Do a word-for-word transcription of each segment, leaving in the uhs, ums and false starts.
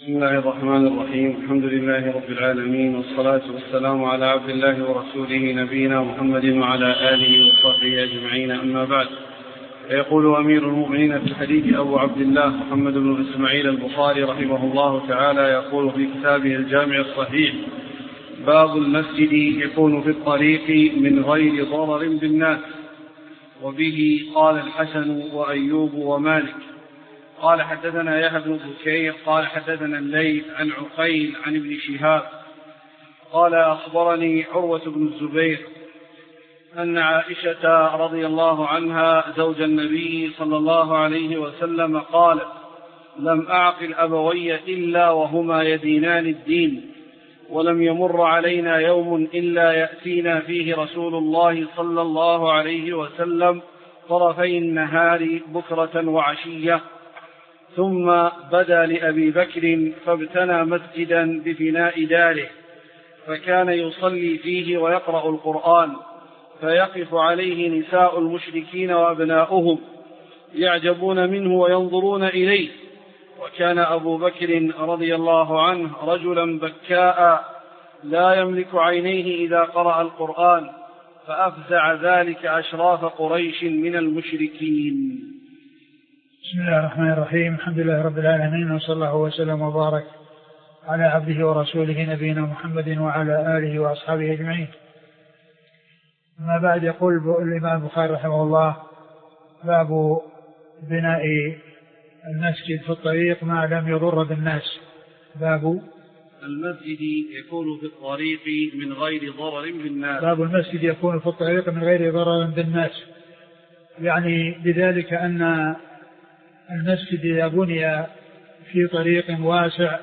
بسم الله الرحمن الرحيم. الحمد لله رب العالمين، والصلاة والسلام على عبد الله ورسوله نبينا محمد وعلى آله وصحبه أجمعين، أما بعد. فيقول أمير المؤمنين في الحديث أبو عبد الله محمد بن إسماعيل البخاري رحمه الله تعالى، يقول في كتابه الجامع الصحيح: باب المسجد يكون في الطريق من غير ضرر بالناس. وبه قال الحسن وأيوب ومالك. قال حدثنا يحيى بن بكير قال حدثنا الليث عن عقيل عن ابن شهاب قال أخبرني عروة بن الزبير أن عائشة رضي الله عنها زوج النبي صلى الله عليه وسلم قالت: لم أعقل أبوي إلا وهما يدينان الدين، ولم يمر علينا يوم إلا يأتينا فيه رسول الله صلى الله عليه وسلم طرفي النهار بكرة وعشية. ثم بدا لأبي بكر فابتنى مسجدا بفناء داره، فكان يصلي فيه ويقرأ القرآن، فيقف عليه نساء المشركين وأبناؤهم يعجبون منه وينظرون إليه. وكان أبو بكر رضي الله عنه رجلا بكاء لا يملك عينيه إذا قرأ القرآن، فأفزع ذلك أشراف قريش من المشركين. بسم الله الرحمن الرحيم. الحمد لله رب العالمين، وصلى الله وسلم وبارك على عبده ورسوله نبينا محمد وعلى آله وأصحابه أجمعين. ما بعد، يقول الإمام البخاري رحمه الله: باب بناء المسجد في الطريق ما لم يضر بالناس. باب المسجد يكون في الطريق من غير ضرر بالناس. باب المسجد يكون في الطريق من غير ضرر بالناس، يعني بذلك أن المسجد إذا بني في طريق واسع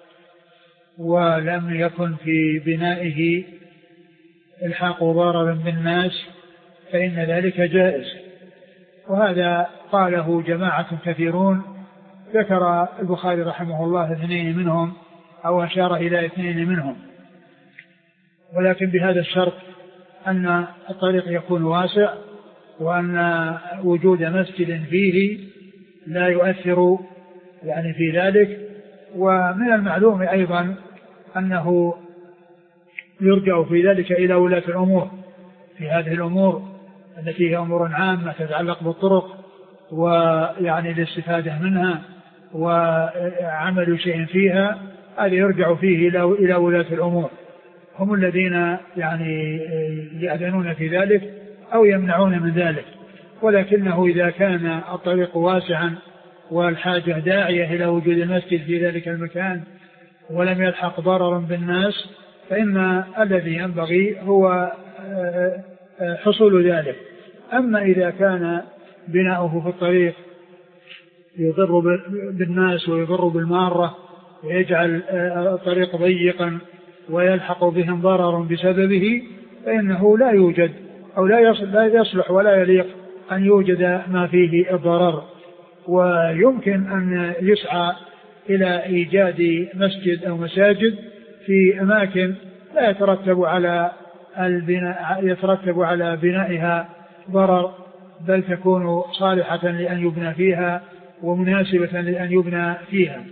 ولم يكن في بنائه الحاق ضرر بالناس فإن ذلك جائز. وهذا قاله جماعة كثيرون، ذكر البخاري رحمه الله اثنين منهم أو أشار إلى اثنين منهم، ولكن بهذا الشرط أن الطريق يكون واسع، وأن وجود مسجد فيه لا يؤثر يعني في ذلك. ومن المعلوم أيضا أنه يرجع في ذلك إلى ولاة الأمور في هذه الأمور التي هي أمور عامة تتعلق بالطرق ويعني الاستفادة منها وعمل شيء فيها، هذا يرجع فيه إلى ولاة الأمور، هم الذين يعني يأذنون في ذلك أو يمنعون من ذلك. ولكنه إذا كان الطريق واسعا والحاجة داعية إلى وجود المسجد في ذلك المكان ولم يلحق ضررا بالناس، فإن الذي ينبغي هو حصول ذلك. أما إذا كان بناؤه في الطريق يضر بالناس ويضر بالمارة ويجعل الطريق ضيقا ويلحق بهم ضرر بسببه، فإنه لا يوجد أو لا يصلح ولا يليق أن يوجد ما فيه الضرر. ويمكن أن يسعى إلى إيجاد مسجد أو مساجد في أماكن لا يترتب على البناء يترتب على بنائها ضرر، بل تكون صالحة لأن يبنى فيها ومناسبة لأن يبنى فيها.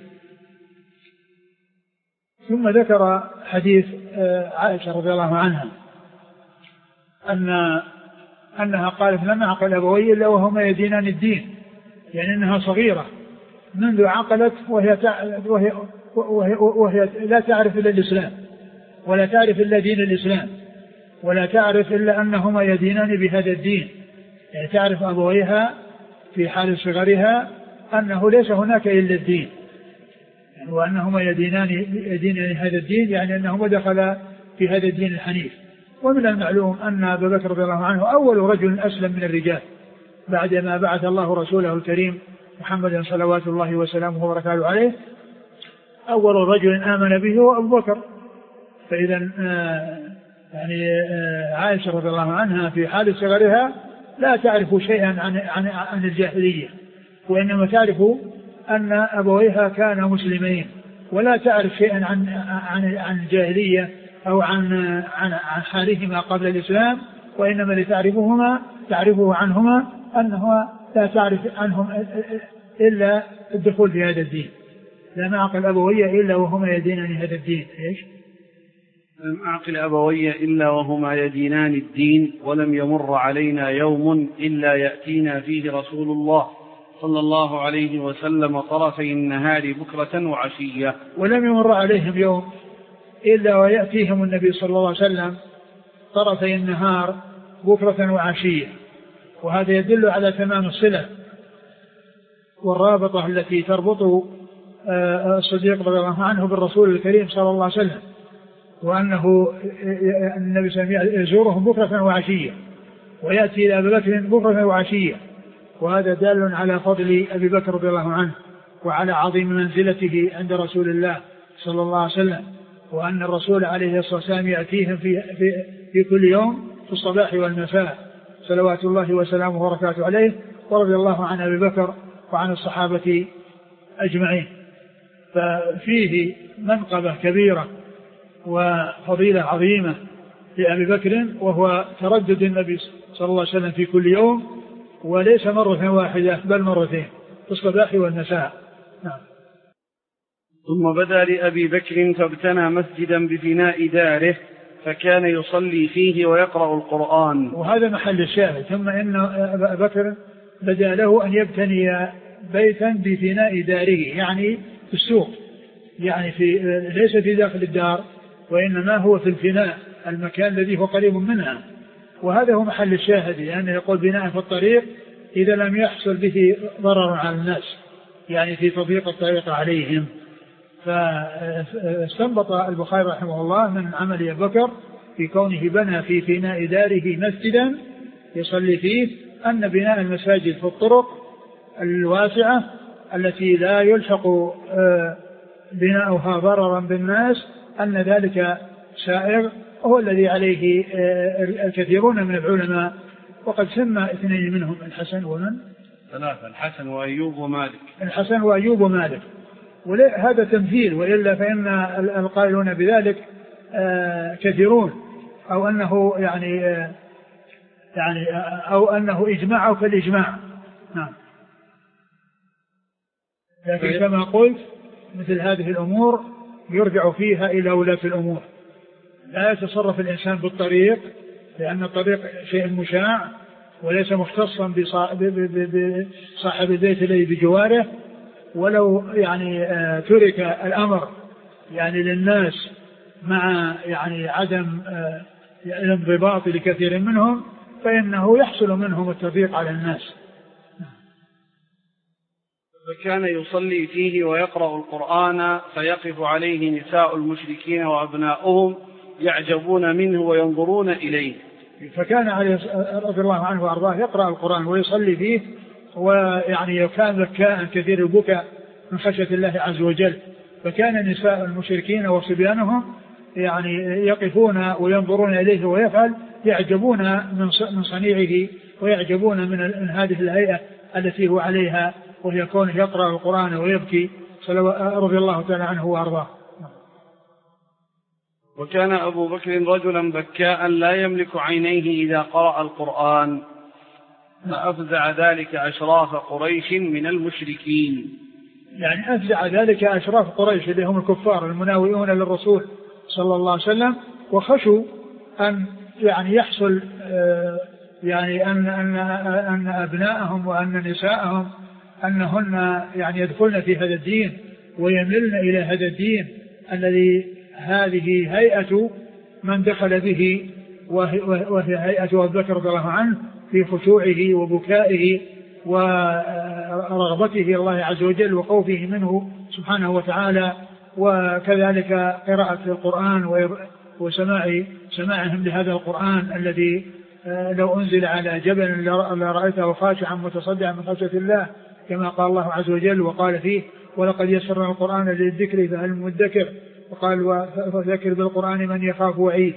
ثم ذكر حديث عائشة رضي الله عنها أن أنها قالت: لم أعقل أبوي إلا وهما يدينان الدين، يعني أنها صغيرة منذ عقلت وهي, وهي, وهي, وهي لا تعرف إلا الإسلام ولا تعرف إلا دين الإسلام ولا تعرف إلا أنهما يدينان بهذا الدين، يعني تعرف أبويها في حال صغرها أنه ليس هناك إلا الدين، يعني وأنهما يدينان يدينان هذا الدين، يعني أنهما دخل في هذا الدين الحنيف. ومن المعلوم أن أبا بكر رضي الله عنه أول رجل أسلم من الرجال بعدما بعث الله رسوله الكريم محمد صلوات الله وسلامه وبركاته عليه، أول رجل آمن به هو أبو بكر. فإذا يعني عائشة رضي الله عنها في حال صغرها لا تعرف شيئا عن عن عن الجاهلية، وإنما تعرف أن أبويها كانا مسلمين، ولا تعرف شيئا عن عن عن الجاهلية أو عن عن عن حالهما قبل الإسلام، وإنما لتعرفهما تعرفه عنهما أنه لا تعرف عنهم إلا الدخول في هذا الدين، لم أعقل أبوي إلا وهما يدينني هذا الدين. إيش؟ لم أعقل أبوي إلا وهما يدينان الدين، ولم يمر علينا يوم إلا يأتينا فيه رسول الله صلى الله عليه وسلم طرفي النهار بكرة وعشية. ولم يمر عليهم يوم إلا ويأتيهم النبي صلى الله عليه وسلم طرفي النهار بكرة وعشية، وهذا يدل على تمام الصلة والرابطة التي تربط الصديق رضي الله عنه بالرسول الكريم صلى الله عليه وسلم، وأنه النبي صلى الله عليه وسلم يزورهم بكرة وعشية ويأتي إلى أبي بكر بكرة وعشية، وهذا دال على فضل أبي بكر رضي الله عنه وعلى عظيم منزلته عند رسول الله صلى الله عليه وسلم، وأن الرسول عليه الصلاة والسلام يأتيهم في, في, في كل يوم في الصباح والمساء صلوات الله وسلامه وبركاته عليه، ورضي الله عن أبي بكر وعن الصحابة أجمعين. ففيه منقبة كبيرة وفضيلة عظيمة لأبي بكر، وهو تردد النبي صلى الله عليه وسلم في كل يوم، وليس مرة واحدة بل مرتين في الصباح والمساء. نعم. ثم بدا لأبي بكر فابتنى مسجدا بفناء داره فكان يصلي فيه ويقرأ القرآن. وهذا محل الشاهد. ثم إن أبا بكر بدا له أن يبتني بيتا بفناء داره، يعني في السوق، يعني في ليس في داخل الدار، وإنما هو في الفناء، المكان الذي هو قريب منها. وهذا هو محل الشاهد، لأنه يقول بناء في الطريق إذا لم يحصل به ضرر على الناس، يعني في تضييق الطريق عليهم. فاستنبط البخاري رحمه الله من عمل أبي بكر في كونه بنى في فناء داره مسجدا يصلي فيه أن بناء المساجد في الطرق الواسعة التي لا يلحق بناؤها ضررا بالناس أن ذلك سائغ، وهو الذي عليه الكثيرون من العلماء، وقد سمى اثنين منهم الحسن ومن ثلاثة الحسن وأيوب ومالك الحسن وأيوب ومالك. وهذا تمثيل، وإلا فإن القائلون بذلك كثيرون، أو أنه يعني يعني أو أنه إجماع أو كالإجماع. نعم. لكن كما قلت مثل هذه الأمور يرجع فيها إلى ولاة الأمور. لا يتصرف الإنسان بالطريق، لأن الطريق شيء مشاع وليس مختصا بصاحب البيت الذي بجواره. ولو يعني ترك الأمر يعني للناس مع يعني عدم الانضباط لكثير منهم فإنه يحصل منهم التضييق على الناس. فكان يصلي فيه ويقرأ القرآن فيقف عليه نساء المشركين وأبناؤهم يعجبون منه وينظرون إليه. فكان عليه رضي الله عنه وأرضاه يقرأ القرآن ويصلي فيه، ويعني كان ذكاء كثير البكاء من خشية الله عز وجل. فكان نساء المشركين وصبيانهم يعني يقفون وينظرون إليه ويفعل، يعجبون من صنيعه ويعجبون من هذه الهيئة التي هو عليها، وهي كونه يقرأ القرآن ويبكي رضي الله تعالى عنه وأرضاه. وكان أبو بكر رجلا بكاء لا يملك عينيه إذا قرأ القرآن، فأفزع ذلك أشراف قريش من المشركين. يعني أفزع ذلك أشراف قريش اللي هم الكفار المناوئون للرسول صلى الله عليه وسلم، وخشوا أن يعني يحصل يعني أن أن أن أبناءهم وأن نساءهم أنهن يعني يدخلن في هذا الدين ويملن إلى هذا الدين الذي هذه هيئة من دخل به، وهي هيئة أبي بكر رضي الله عنه في خشوعه وبكائه ورغبته الله عز وجل وخوفه منه سبحانه وتعالى، وكذلك قراءة القرآن وسماع سماعهم لهذا القرآن الذي لو أنزل على جبل لرأيته خاشعا متصدعا من خشية الله، كما قال الله عز وجل وقال فيه ولقد يسرنا القرآن للذكر فهل من مدكر، وقال وذكر بالقرآن من يخاف وعيد.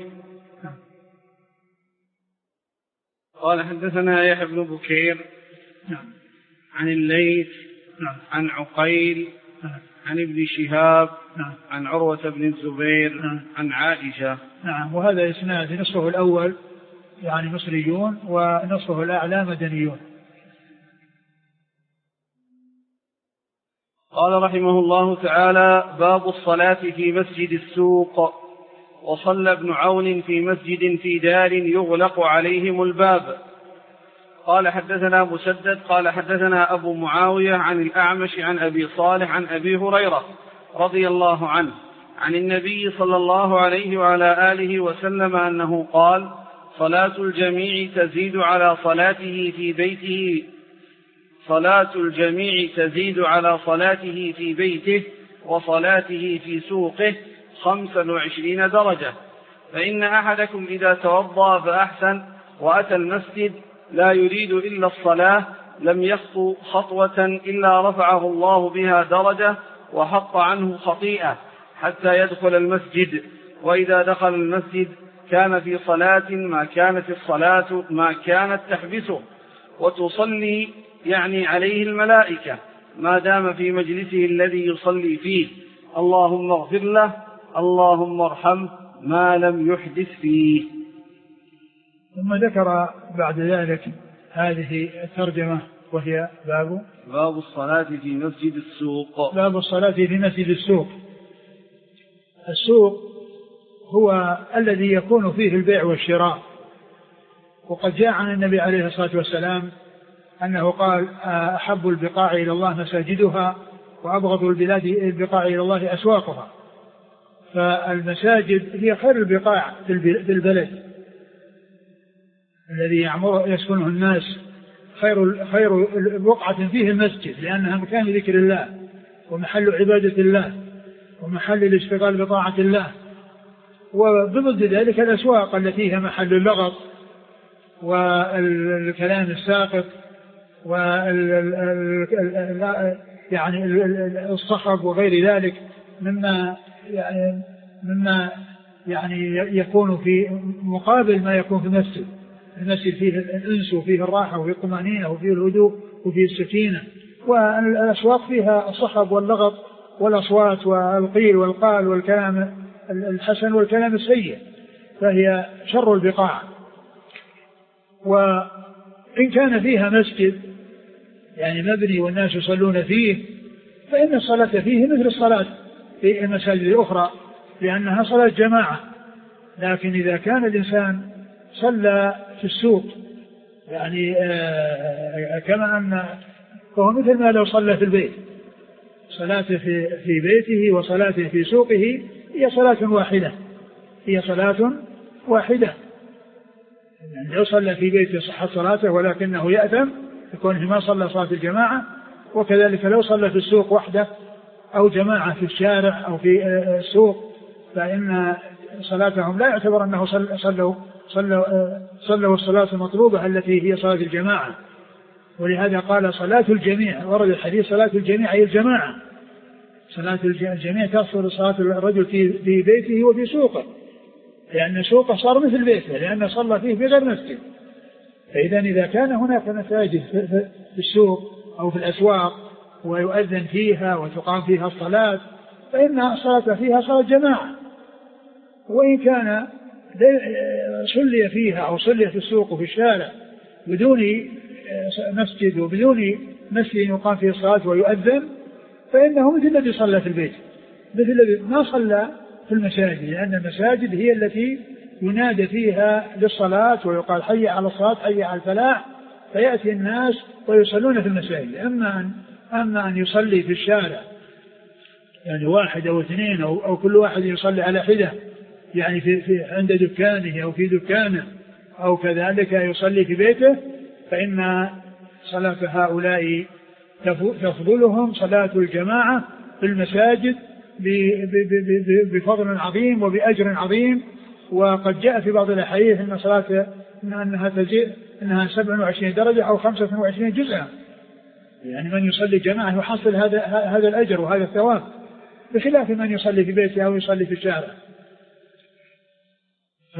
قال حدثنا يحيى بن بكير نعم. عن الليث نعم. عن عقيل نعم. عن ابن شهاب نعم. عن عروة بن الزبير نعم. عن عائشة. نعم. وهذا إسناد نصفه الأول يعني مصريون ونصفه الأعلى مدنيون. قال رحمه الله تعالى: باب الصلاة في مسجد السوق. وصلى ابن عون في مسجد في دار يغلق عليهم الباب. قال حدثنا مسدد قال حدثنا أبو معاوية عن الأعمش عن أبي صالح عن أبي هريرة رضي الله عنه عن النبي صلى الله عليه وعلى آله وسلم أنه قال: صلاة الجميع تزيد على صلاته في بيته صلاة الجميع تزيد على صلاته في بيته وصلاته في سوقه خمسا وعشرين درجة. فإن أحدكم إذا توضأ فأحسن وأتى المسجد لا يريد إلا الصلاة لم يخطو خطوة إلا رفعه الله بها درجة وحط عنه خطيئة حتى يدخل المسجد. وإذا دخل المسجد كان في صلاة ما كانت الصلاة ما كانت تحبسه وتصلي يعني عليه الملائكة ما دام في مجلسه الذي يصلي فيه: اللهم اغفر له اللهم ارحمه ما لم يحدث فيه. ثم ذكر بعد ذلك هذه الترجمة وهي باب باب الصلاة في مسجد السوق. باب الصلاة في مسجد السوق. السوق هو الذي يكون فيه البيع والشراء، وقد جاء عن النبي عليه الصلاة والسلام أنه قال: أحب البقاع إلى الله مساجدها وأبغض البلاد البقاع إلى الله أسواقها. فالمساجد هي خير البقاع في البلد الذي يعمر يسكنه الناس، خير خير بقعة فيه المسجد، لأنها مكان ذكر الله ومحل عبادة الله ومحل الاشتغال بطاعة الله. وبضد ذلك الأسواق التي هي محل اللغط والكلام الساقط وال يعني الصخب وغير ذلك مما يعني مما يعني يكون في مقابل ما يكون في المسجد. المسجد فيه الأنس وفيه الراحة وفيه الطمأنينة وفيه الهدوء وفيه السكينة، والأسواق فيها الصخب واللغط والأصوات والقيل والقال والكلام الحسن والكلام السيء، فهي شر البقاع. وإن كان فيها مسجد يعني مبني والناس يصلون فيه فإن الصلاة فيه مثل الصلاة في المساجد الأخرى لأنها صلاة جماعة. لكن إذا كان الإنسان صلى في السوق يعني آه كما أن فهو مثل ما لو صلى في البيت، صلاته في, في بيته وصلاته في سوقه هي صلاة واحدة هي صلاة واحدة يعني لو صلى في بيته صحت صلاته ولكنه يأثم يكون ما صلى صلاة الجماعة. وكذلك لو صلى في السوق وحده أو جماعة في الشارع أو في السوق فإن صلاتهم لا يعتبر أنه صلوا صلوا صلوا, صلوا الصلاة المطلوبة التي هي صلاة الجماعة. ولهذا قال صلاة الجميع، ورد الحديث صلاة الجميع أي الجماعة. صلاة الجميع تصل صلاة الرجل في بيته وفي سوقه، لأن سوقه صار مثل بيته لأنه صلى فيه بغير مسجد. فإذا إذا كان هناك مساجد في السوق أو في الأسواق ويؤذن فيها وتقام فيها الصلاة فإن الصلاة فيها صلاة جماعة. وإن كان صلي فيها أو صلي في السوق وفي الشارع بدون مسجد وبدون مسجد يقام فيه الصلاة ويؤذن فإنه مثل الذي صلى في البيت، مثل الذي ما صلى في المساجد، لأن المساجد هي التي ينادى فيها للصلاة ويقال حي على الصلاة حي على الفلاح فيأتي الناس ويصلون في المساجد. أما أن, أما أن يصلي في الشارع يعني واحد أو اثنين أو, أو كل واحد يصلي على حدة يعني في, في عند دكانه أو في دكانه أو كذلك يصلي في بيته فإن صلاة هؤلاء تفضلهم صلاة الجماعة في المساجد بفضل عظيم وبأجر عظيم. وقد جاء في بعض الأحاديث أن صلاة أنها تجي أنها سبع وعشرين درجة أو خمسة وعشرين جزءا، يعني من يصلي جماعة يحصل هذا هذا الأجر وهذا الثواب بخلاف من يصلي في بيته أو يصلي في الشارع. ف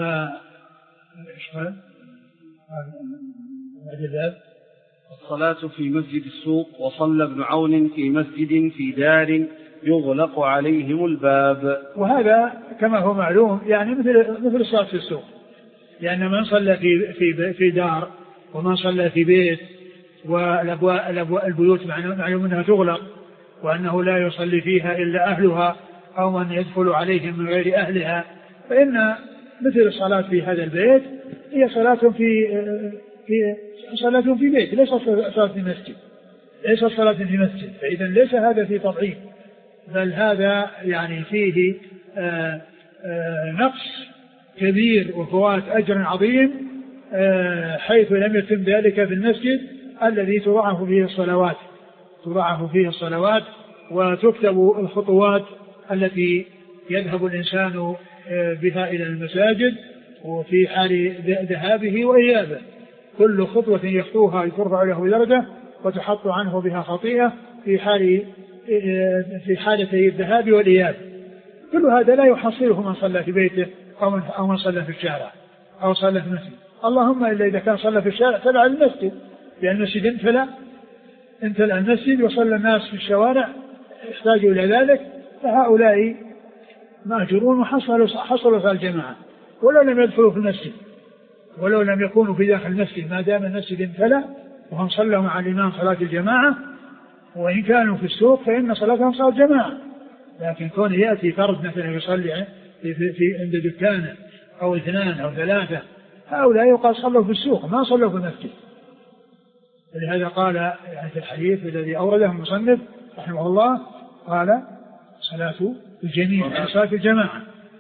الصلاة في مسجد السوق. وصلى ابن عون في مسجد في دار يغلق عليهم الباب. وهذا كما هو معلوم يعني مثل مثل الصلاة في السوق، لأن من صلى في في في دار ومن صلى في بيت والأبواب البيوت معلوم أنها تغلق وأنه لا يصلي فيها إلا أهلها أو من يدخل عليهم من غير أهلها، فإن مثل الصلاة في هذا البيت هي صلاة في في صلاة في بيت، ليس صلاة في مسجد، ليس صلاة في مسجد، فإذا ليس هذا في تضعيف، بل هذا يعني فيه آآ آآ نقص كبير وفوات أجر عظيم، حيث لم يتم ذلك في المسجد الذي تضاعف فيه الصلوات تضاعف فيه الصلوات وتكتب الخطوات التي يذهب الإنسان بها إلى المساجد، وفي حال ذهابه وإيابه كل خطوة يخطوها ترفع له درجة وتحط عنه بها خطيئة في حال في حالتي الذهاب والإياب. كل هذا لا يحصله من صلى في بيته أو من, أو من صلى في الشارع أو صلى في المسجد، اللهم إلا إذا كان صلى في الشارع تبع المسجد، لأن المسجد امتلأ امتلأ المسجد وصلى الناس في الشوارع يحتاجوا إلى ذلك، فهؤلاء مأجرون وحصلوا حصلوا في الجماعة ولو لم يدخلوا في المسجد ولو لم يكونوا في داخل المسجد، ما دام المسجد امتلأ وهم صلوا مع الإمام صلاة الجماعة، وإن كانوا في السوق فإن صلاتهم صلاة جماعة. لكن كون يأتي فرد مثلا يصلي في, في, في عند دكانه أو اثنان أو ثلاثة، هؤلاء يقال صلوا في السوق ما صلوا في المسجد. ولهذا قال يعني في الحديث الذي أورده المصنف رحمه الله قال صلاة الجميع أي صلاة الجماعة،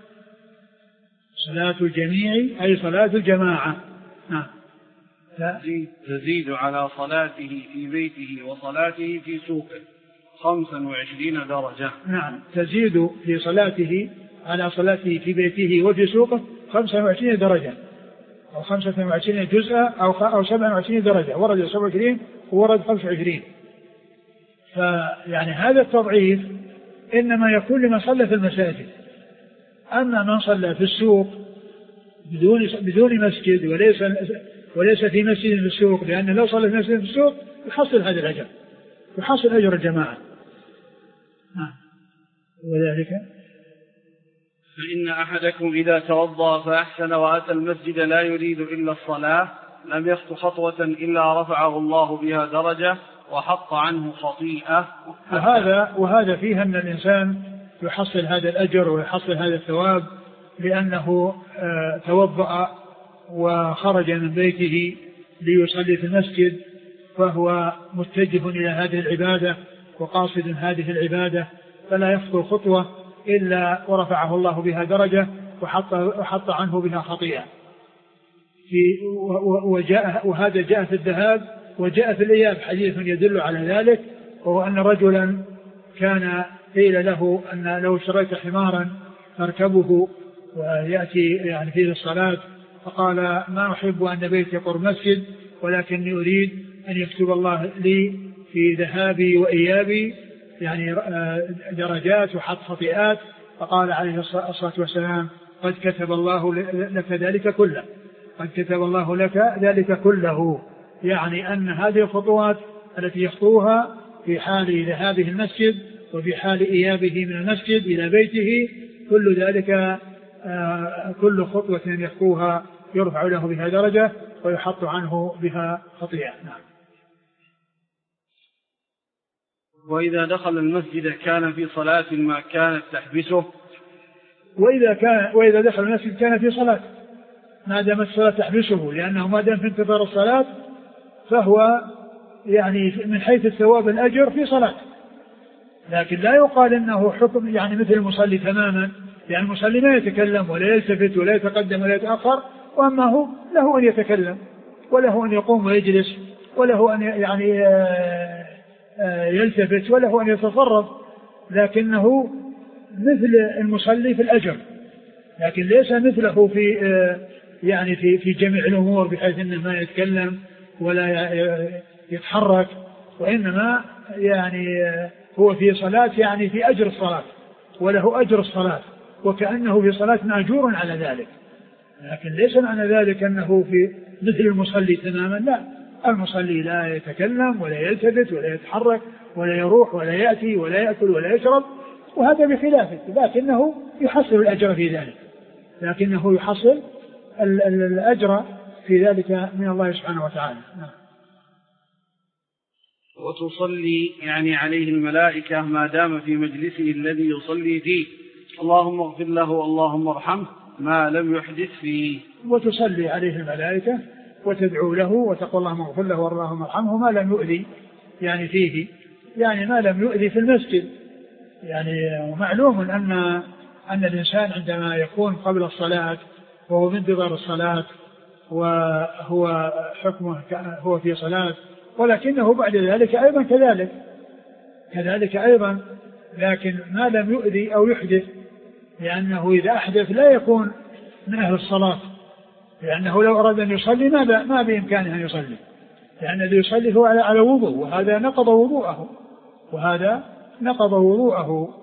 صلاة الجميع أي صلاة الجماعة. نعم. تزيد على صلاته في بيته وصلاته في سوقه خمسا وعشرين درجة. نعم، تزيد في صلاته على صلاته في بيته وفي سوقه خمسا وعشرين درجة أو خمسة وعشرين جزءا أو أو سبعة وعشرين درجة، ورد سبعة وعشرين وورد خمسة وعشرين. فيعني هذا التضعيف إنما يكون لمن صلى في المساجد، أما من صلى في السوق بدون بدون مسجد وليس وليس في مسجد في السوق، لأن لو صلى في مسجد في السوق يحصل هذا الأجر، يحصل أجر الجماعة. وذلك فإن أحدكم إذا توضأ فأحسن وأتى المسجد لا يريد إلا الصلاة لم يخط خطوة إلا رفعه الله بها درجة وحط عنه خطيئة. وهذا وهذا فيه أن الإنسان يحصل هذا الأجر ويحصل هذا الثواب لأنه توضأ وخرج من بيته ليصلي في المسجد، فهو متجه إلى هذه العبادة وقاصد هذه العبادة، فلا يخطو خطوة إلا ورفعه الله بها درجة وحط, وحط عنه بها خطيئة. في وجاء وهذا جاء في الذهاب وجاء في الإياب حديث يدل على ذلك، وهو أن رجلا كان قيل له أن لو اشتريت حمارا تركبه ويأتي يعني فيه الصلاة، فقال ما أحب أن بيتي قرب مسجد ولكني أريد أن يكتب الله لي في ذهابي وإيابي يعني درجات وحط خطيئات، فقال عليه الصلاة والسلام قد كتب الله لك ذلك كله، قد كتب الله لك ذلك كله، يعني أن هذه الخطوات التي يخطوها في حال ذهابه المسجد وفي حال إيابه من المسجد إلى بيته كل ذلك كل خطوة يخطوها يرفع له بها درجة ويحط عنه بها خطيئة. نعم. وإذا دخل المسجد كان في صلاة ما كانت تحبسه وإذا كان وإذا دخل المسجد كان في صلاة ما دام الصلاة تحبسه، لأنه ما دام في انتظار الصلاة فهو يعني من حيث الثواب الأجر في صلاة، لكن لا يقال إنه حكم يعني مثل المصلي تماما، يعني المصلي لا يتكلم ولا يلتفت ولا يتقدم ولا يتأخر، وأما هو له أن يتكلم وله أن يقوم ويجلس وله أن يعني يلتفت وله أن يتصرف، لكنه مثل المصلي في الأجر، لكن ليس مثله في يعني في في جميع الأمور بحيث أنه ما يتكلم ولا يتحرك، وإنما يعني هو في صلاة يعني في أجر الصلاة وله أجر الصلاة وكأنه في صلاة مأجور على ذلك، لكن ليس معنى ذلك أنه في مثل المصلي تماما، لا، المصلي لا يتكلم ولا يلتفت ولا يتحرك ولا يروح ولا يأتي ولا يأكل ولا يشرب، وهذا بخلافه، لكنه يحصل الأجر في ذلك، لكنه يحصل الأجر في ذلك من الله سبحانه وتعالى. وتصلي يعني عليه الملائكة ما دام في مجلسه الذي يصلي فيه، اللهم اغفر له اللهم ارحمه ما لم يحدث فيه. وتصلي عليه الملائكة وتدعو له وتقول اللهم اغفر له اللهم ارحمه ما لم يؤذي يعني فيه، يعني ما لم يؤذي في المسجد. يعني معلوم أن أن الإنسان عندما يكون قبل الصلاة وهو بانتظار الصلاة وهو حكمه هو في صلاة، ولكنه بعد ذلك أيضا كذلك كذلك أيضا لكن ما لم يؤذي أو يحدث، لأنه إذا أحدث لا يكون من أهل الصلاة، لأنه لو أراد أن يصلي ما ما بإمكانه أن يصلي، لأن الذي يصلي هو على وضوء، وهذا نقض وضوءه وهذا نقض وضوءه.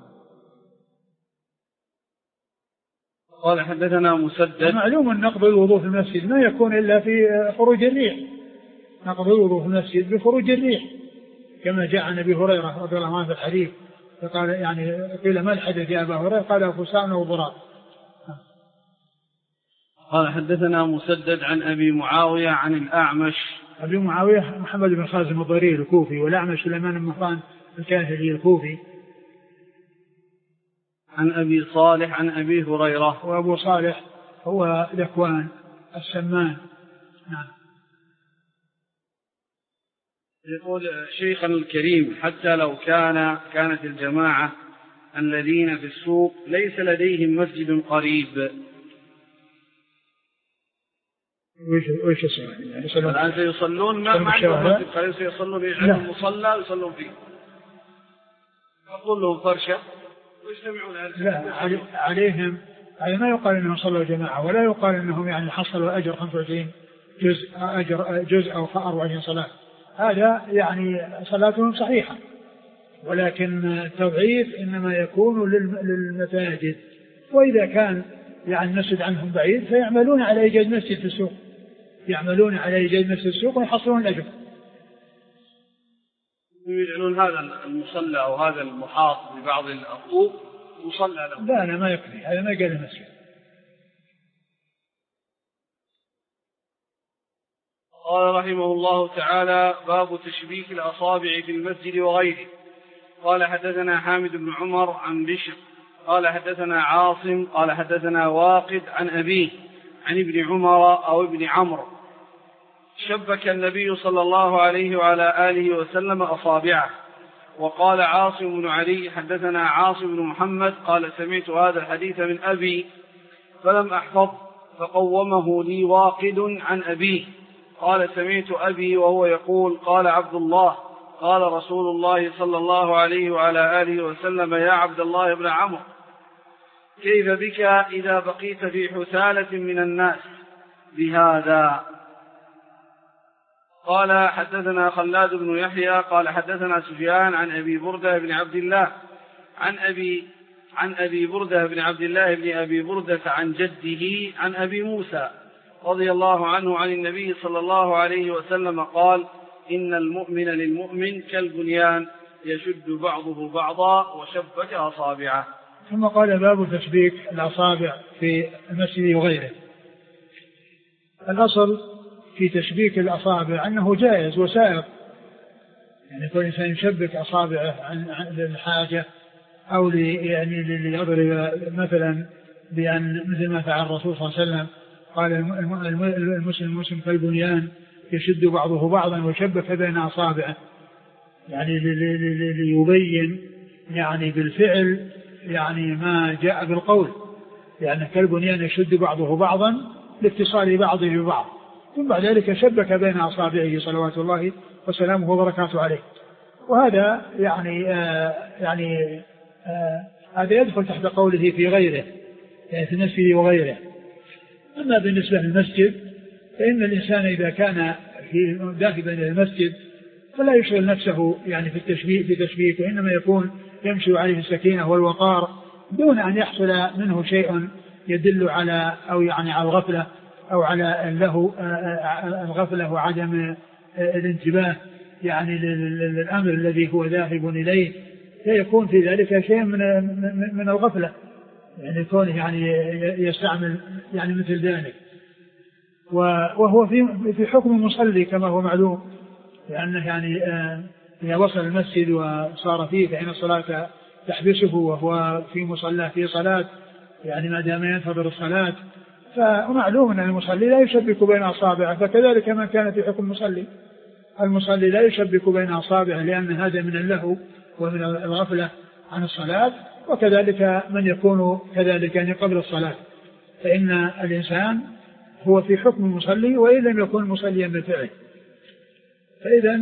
قال حدثنا مسدد. معلوم أن نقض الوضوء في المسجد ما يكون إلا في خروج الريح، نقض الوضوء في المسجد بخروج الريح، كما جاء عن أبي هريرة رضي الله عنه في الحديث، فقال يعني قيل ما الحدث يا أبا هريرة؟ قال فسان وضراب. قال حدثنا مسدد عن أبي معاوية عن الأعمش. أبي معاوية محمد بن خازم الضرير الكوفي، والأعمش سليمان بن مهران الكاهلي الكوفي. عن أبي صالح عن أبي هريرة. وأبو صالح هو ذكوان السمان. نعم. يقول شيخنا الكريم حتى لو كان كانت الجماعة الذين في السوق ليس لديهم مسجد قريب. وش وش السؤال؟ الآن سيصلون ما عندهم مسجد قريب، سيصلون يجعلون مصلى ويصلون فيه، يقول لهم فرشة ويجتمعون. لا عليهم يعني ما يقال انهم صلوا جماعة، ولا يقال انهم يعني حصلوا اجر خمسة وعشرين جزء اجر جزء او أربعة وعشرين صلاة، هذا يعني صلاتهم صحيحة، ولكن التضعيف انما يكون للمساجد، واذا كان يعني المسجد عنهم بعيد فيعملون على ايجاد مسجد في السوق، يعملون على ايجاد مسجد في السوق ويحصلون الاجر. يجعلون هذا المصلى أو هذا المحاط ببعض الأطوب مصلى له. لا أنا ما يكفي، هذا ما قال المسجد. قال رحمه الله تعالى: باب تشبيك الأصابع في المسجد وغيره. قال حدثنا حامد بن عمر عن بشر قال حدثنا عاصم قال حدثنا واقد عن أبيه عن ابن عمر أو ابن عمرو شبك النبي صلى الله عليه وعلى آله وسلم أصابعه. وقال عاصم بن علي حدثنا عاصم بن محمد قال سمعت هذا الحديث من أبي فلم أحفظ فقومه لي واقد عن أبيه قال سمعت أبي وهو يقول قال عبد الله قال رسول الله صلى الله عليه وعلى آله وسلم: يا عبد الله بن عمرو كيف بك إذا بقيت في حثالة من الناس بهذا؟ قال حدثنا خلاد بن يحيى قال حدثنا سفيان عن أبي بردة بن عبد الله عن أبي عن أبي بردة بن عبد الله بن أبي بردة عن جده عن أبي موسى رضي الله عنه عن النبي صلى الله عليه وسلم قال: إن المؤمن للمؤمن كالبنيان يشد بعضه بعضا وشبك أصابعه. ثم قال: باب تشبيك الأصابع في المسجد وغيره. الأصل في تشبيك الأصابع أنه جائز وسائر، يعني كل إنسان يشبك أصابعه عن الحاجة أو يعني ليضرب مثلا بأن مثل ما فعل الرسول صلى الله عليه وسلم قال: المسلم المسلم كالبنيان يشد بعضه بعضا وشبك بين أصابعه، يعني ليبين يعني بالفعل يعني ما جاء بالقول، يعني كالبنيان يشد بعضه بعضا لاتصال بعضه ببعض. ثم بعد ذلك شبك بين أصابعه صلوات الله وسلامه وبركاته عليه. وهذا يعني آه يعني آه هذا يدخل تحت قوله في غيره، يعني في نفسه وغيره. أما بالنسبة للمسجد فإن الإنسان إذا كان في ذاهبا إلى المسجد فلا يشغل نفسه يعني في التشبيك في تشبيك، وإنما يكون يمشي عليه السكينة والوقار دون أن يحصل منه شيء يدل على أو يعني على الغفلة أو على له الغفلة وعدم الانتباه يعني للأمر الذي هو ذاهب إليه، فيكون في ذلك شيء من من الغفلة، يعني يكون يعني يستعمل يعني مثل ذلك. وهو في في حكم المصلي كما هو معلوم، لأنه يعني إذا وصل المسجد وصار فيه فإن الصلاة تحبسه وهو في مصلى في صلاة يعني ما دام ينتظر الصلاة. فمعلوم أن المصلي لا يشبك بين أصابعه، فكذلك من كان في حكم المصلي، المصلي لا يشبك بين أصابعه لأن هذا من اللهو ومن الغفلة عن الصلاة، وكذلك من يكون كذلك يعني قبل الصلاة، فإن الإنسان هو في حكم المصلي وإن لم يكن مصليا بالفعل. فإذا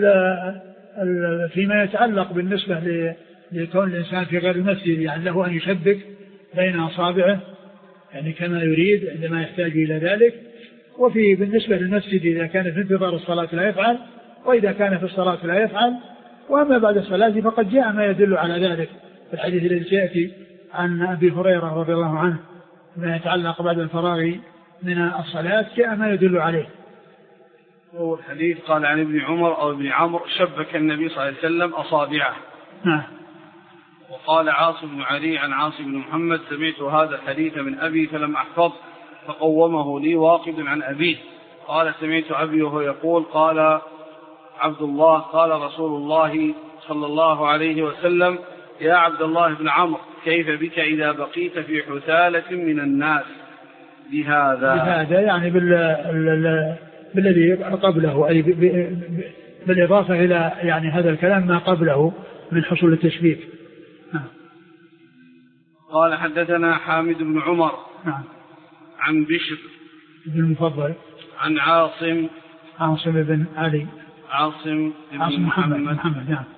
فيما يتعلق بالنسبة لكون الإنسان في غير المسجد يعني له أن يشبك بين أصابعه يعني كما يريد عندما يحتاج إلى ذلك. وفي بالنسبة للمسجد إذا كان في انتظار الصلاة لا يفعل، وإذا كان في الصلاة لا يفعل. وأما بعد الصلاة فقد جاء ما يدل على ذلك في الحديث الذي سيأتي عن أبي هريرة رضي الله عنه ما يتعلق بعد الفراغ من الصلاة جاء ما يدل عليه. هو الحديث قال عن ابن عمر أو ابن عمرو شبك النبي صلى الله عليه وسلم أصابعه. نعم. وقال عاصم بن علي عن عاصم بن محمد سمعت هذا الحديث من أبي فلم أحفظ فقومه لي واقد عن أبيه. قال سمعت أبي وهو يقول قال عبد الله قال رسول الله صلى الله عليه وسلم يا عبد الله بن عمرو كيف بك إذا بقيت في حثالة من الناس بهذا بهذا يعني بالذي قبله أي بالإضافة إلى يعني هذا الكلام ما قبله من حصول التشبيك. قال حدثنا حامد بن عمر نعم. عن بشر بن المفضل عن عاصم عاصم بن علي عاصم بن عاصم محمد محمد, محمد نعم.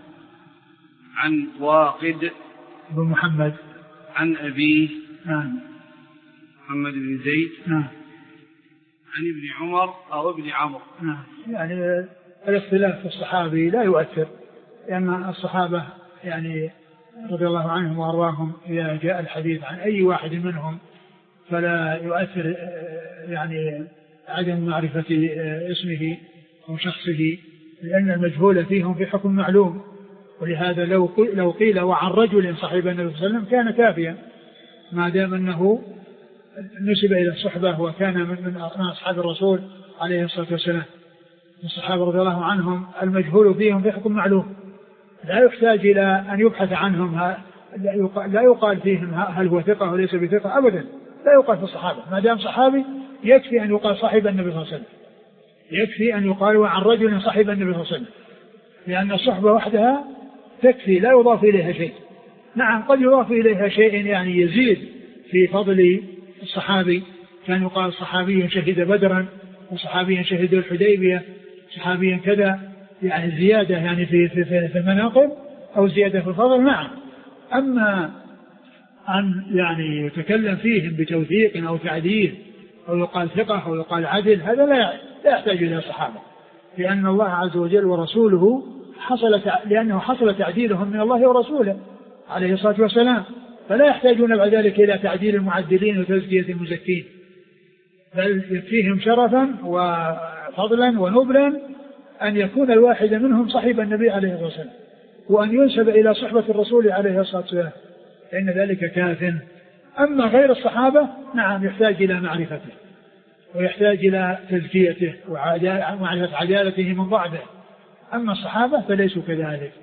عن واقد بن محمد عن أبيه نعم. محمد بن زيد نعم. عن ابن عمر أو ابن عمرو نعم. يعني الاختلاف في الصحابي لا يؤثر، لأن الصحابة يعني رضي الله عنهم وأرواهم إذا جاء الحديث عن أي واحد منهم فلا يؤثر يعني عدم معرفة اسمه أو شخصه، لأن المجهول فيهم في حكم معلوم. ولهذا لو لو قيل وعن رجل صحيب النبي صلى الله عليه وسلم كان كافيا ما دام أنه نسب إلى الصحبة وكان من من أصحاب الرسول عليه الصلاة والسلام. الصحابة رضي الله عنهم المجهول فيهم في حكم معلوم، لا يحتاج إلى أن يبحث عنهم، لا يقال فيهم هل هو ثقة أو ليس بثقة أبدا، لا يقال في الصحابة. ما دام صحابي يكفي أن يقال صاحب النبي صلى الله عليه وسلم، يكفي أن يقال عن رجل صاحب النبي صلى الله عليه وسلم، لأن الصحبة وحدها تكفي لا يضاف إليها شيء. نعم قد يضاف إليها شيء يعني يزيد في فضل الصحابي، كان يقال صحابي شهد بدرا وصحابي شهد الحديبية صحابيا كذا، يعني زيادة يعني في في في المناقب أو زيادة في الفضل. نعم. أما أن يعني يتكلم فيهم بتوثيق أو تعديل أو يقال ثقة أو يقال عدل هذا لا لا يحتاج إلى الصحابة، لأن الله عز وجل ورسوله حصل لأنه حصل تعديلهم من الله ورسوله عليه الصلاة والسلام، فلا يحتاجون بعد ذلك إلى تعديل المعدلين وتزكية المزكين، بل يكفيهم شرفا وفضلا ونبلا أن يكون الواحد منهم صاحب النبي عليه الصلاة والسلام وأن ينسب إلى صحبة الرسول عليه الصلاة والسلام، فإن ذلك كاف. أما غير الصحابة نعم يحتاج إلى معرفته ويحتاج إلى تزكيته ومعرفة عدالته من ضعفه، أما الصحابة فليسوا كذلك.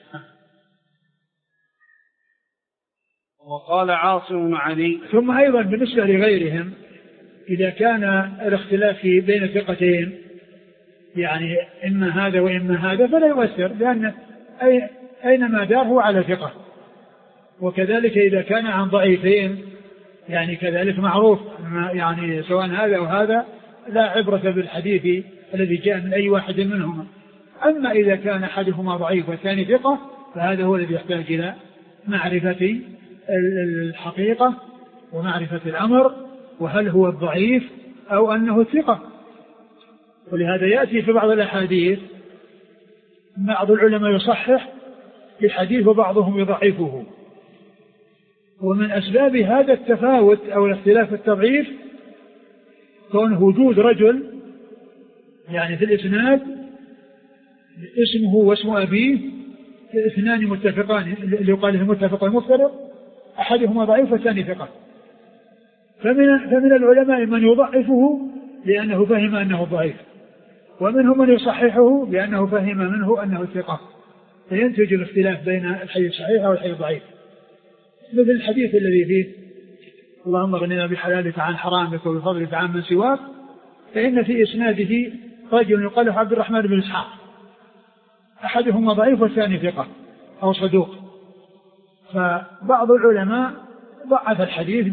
وقال عاصم بن علي ثم أيضا بالنسبة لغيرهم إذا كان الاختلاف بين ثقتين يعني إما هذا وإما هذا فلا يؤثر، لأن أي أينما دار هو على ثقة. وكذلك إذا كان عن ضعيفين يعني كذلك معروف يعني سواء هذا أو هذا لا عبرة بالحديث الذي جاء من أي واحد منهما. أما إذا كان أحدهما ضعيف والثاني ثقة فهذا هو الذي يحتاج إلى معرفة الحقيقة ومعرفة الأمر، وهل هو الضعيف أو أنه ثقة. ولهذا يأتي في بعض الأحاديث بعض العلماء يصحح الحديث وبعضهم يضعفه، ومن أسباب هذا التفاوت أو الاختلاف التضعيف كون وجود رجل يعني في الإسناد اسمه واسم أبيه اثنان متفقان اللي يقال المتفق والمفترق، أحدهما ضعيف والثاني ثقة، فمن, فمن العلماء من يضعفه لأنه فهم أنه ضعيف، ومنهم من يصححه لأنه فهم منه أنه ثقة، فينتج الاختلاف بين الحديث الصحيح والحديث الضعيف، مثل الحديث الذي فيه اللهم اغننا بحلالك عن حرامك وبفضلك عن من سواك، فإن في إسناده رجل يقال له عبد الرحمن بن إسحاق، أحدهما ضعيف والثاني ثقة أو صدوق. فبعض العلماء ضعف الحديث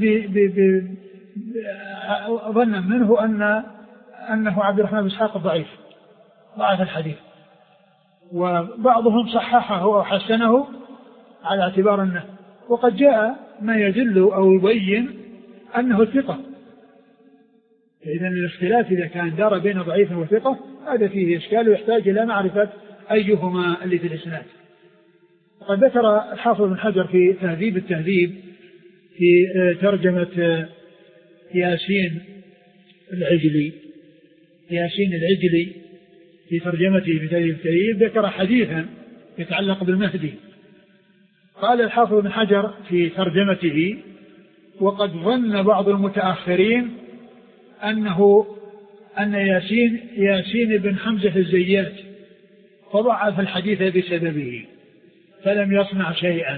ظنا منه أن أنه عبد الرحمن بن إسحاق ضعيف، ضعف الحديث، وبعضهم صححه أو حسنه على اعتبار أنه، وقد جاء ما يدل أو يبين أنه ثقة. إذن الاختلاف إذا كان دار بين ضعيف وثقة هذا فيه إشكال ويحتاج إلى معرفة أيهما اللي في الإسناد. وقد ذكر الحافظ بن حجر في تهذيب التهذيب في ترجمة ياسين العجلي ياسين العجلي في ترجمته في تهذيب التهذيب ذكر حديثا يتعلق بالمهدي. قال الحافظ بن حجر في ترجمته: وقد ظن بعض المتأخرين أنه أن ياسين ياسين بن حمزة الزيات، فضعف الحديث بسببه فلم يصنع شيئا،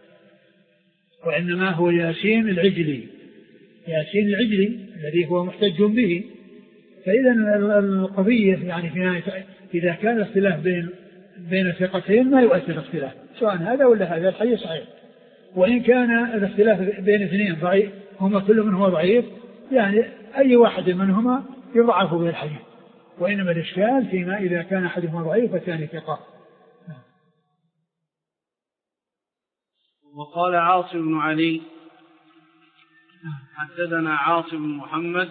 وإنما هو ياسين العجلي ياسين العجلي الذي هو محتج به. فإذا القضية يعني في إذا كان الاختلاف بين بين ثقتين ما يؤثر الاختلاف، سواء هذا ولا هذا الحديث صحيح. وإن كان الاختلاف بين اثنين ضعيف هما كل منهما ضعيف، يعني أي واحد منهما يضعف به الحديث، وإنما الإشكال فيما إذا كان أحدهما ضعيف والثاني ثقة. وقال عاصم بن علي حدثنا عاصم بن محمد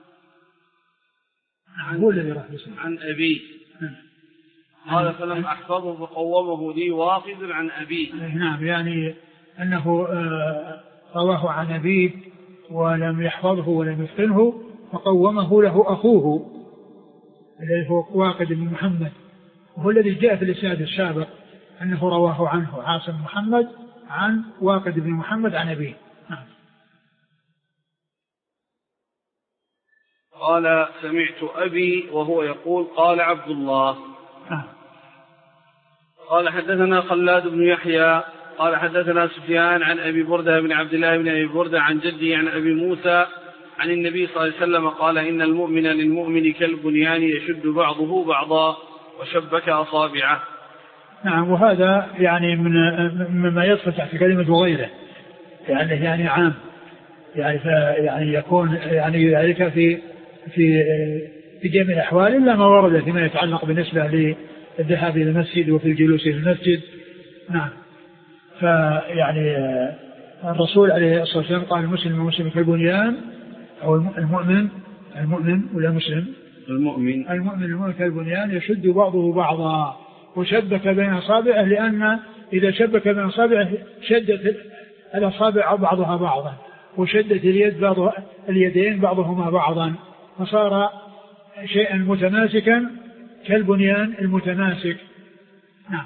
عن, عن أبي قال فلم أحفظه فقومه لي واقد عن أبي. نعم، يعني أنه رواه عن أبيه ولم يحفظه ولم يتقنه فقومه له أخوه الذي هو واقد بن محمد، وهو الذي جاء في الإسناد السابق أنه رواه عنه عاصم محمد عن واقد بن محمد عن أبيه. نعم. قال سمعت أبي وهو يقول قال عبد الله. نعم. قال حدثنا خلاد بن يحيى قال حدثنا سفيان عن أبي بردة بن عبد الله بن أبي بردة عن جده عن أبي موسى عن النبي صلى الله عليه وسلم قال إن المؤمن للمؤمن كالبنيان يشد بعضه بعضا وشبك أصابعه. نعم، وهذا يعني من مما يدخل تحت كلمة وغيره، يعني يعني عام، يعني يعني يكون يعني ذلك في في في جميع الأحوال إلا ما ورد فيما يتعلق بالنسبة للذهاب إلى المسجد وفي الجلوس في المسجد. نعم. فيعني الرسول عليه الصلاة والسلام قال المسلم المسلم كالبنيان، أو المؤمن المؤمن ولا مسلم المؤمن المؤمن المؤمن كالبنيان يشد بعضه بعضا وشبك بين أصابعه، لأن إذا شبك بين أصابعه شدت الأصابع بعضها بعضا وشدت اليد بعض اليدين بعضهما بعضا، فصار شيئا متماسكا كالبنيان المتماسك. نعم.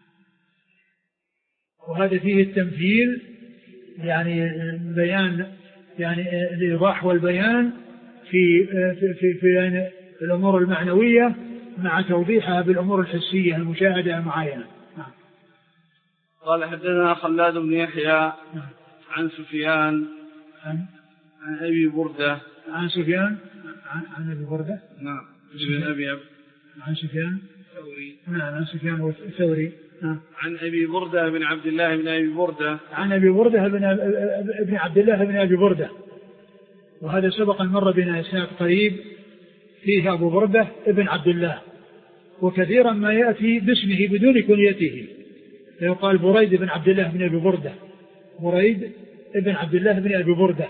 وهذا فيه التمثيل، يعني بيان، يعني الإيضاح والبيان في في في, في الأمور المعنوية مع توضيحها بالأمور الحسية المشاهدة المعاينة. نعم. قال حدثنا خلاد بن يحيى عن سفيان عن, عن أبي بردة عن سفيان عن, عن أبي بردة نعم ابن أبي أب عن سفيان الثوري نعم عن سفيان الثوري نعم عن أبي بردة بن عبد الله بن أبي بردة عن أبي بردة بن ابن عبد الله بن أبي بردة. وهذا سبق المرة بنا إسناد قريب فيه أبو بردة ابن عبد الله، وكثيرا ما يأتي باسمه بدون كنيته، يقال بريد بن عبد الله بن أبي بردة، بريد ابن عبد الله بن أبي بردة،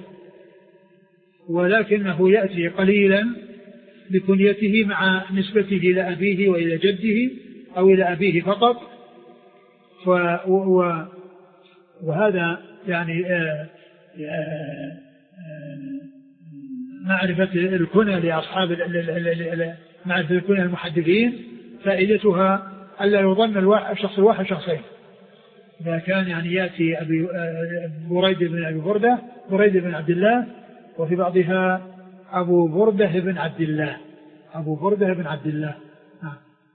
ولكنه يأتي قليلا بكنيته مع نسبته إلى أبيه وإلى جده أو إلى أبيه فقط. ف و وهذا يعني آآ آآ معرفة الكنى لأصحاب معرفة الكنى المحدثين فائدتها ألا يظن الشخص الواحد شخصين. إذا كان يعني يأتي أبي بريد بن أبي بردة بريد بن عبد الله، وفي بعضها أبو بردة بن عبد الله أبو بردة بن عبد الله. نعم.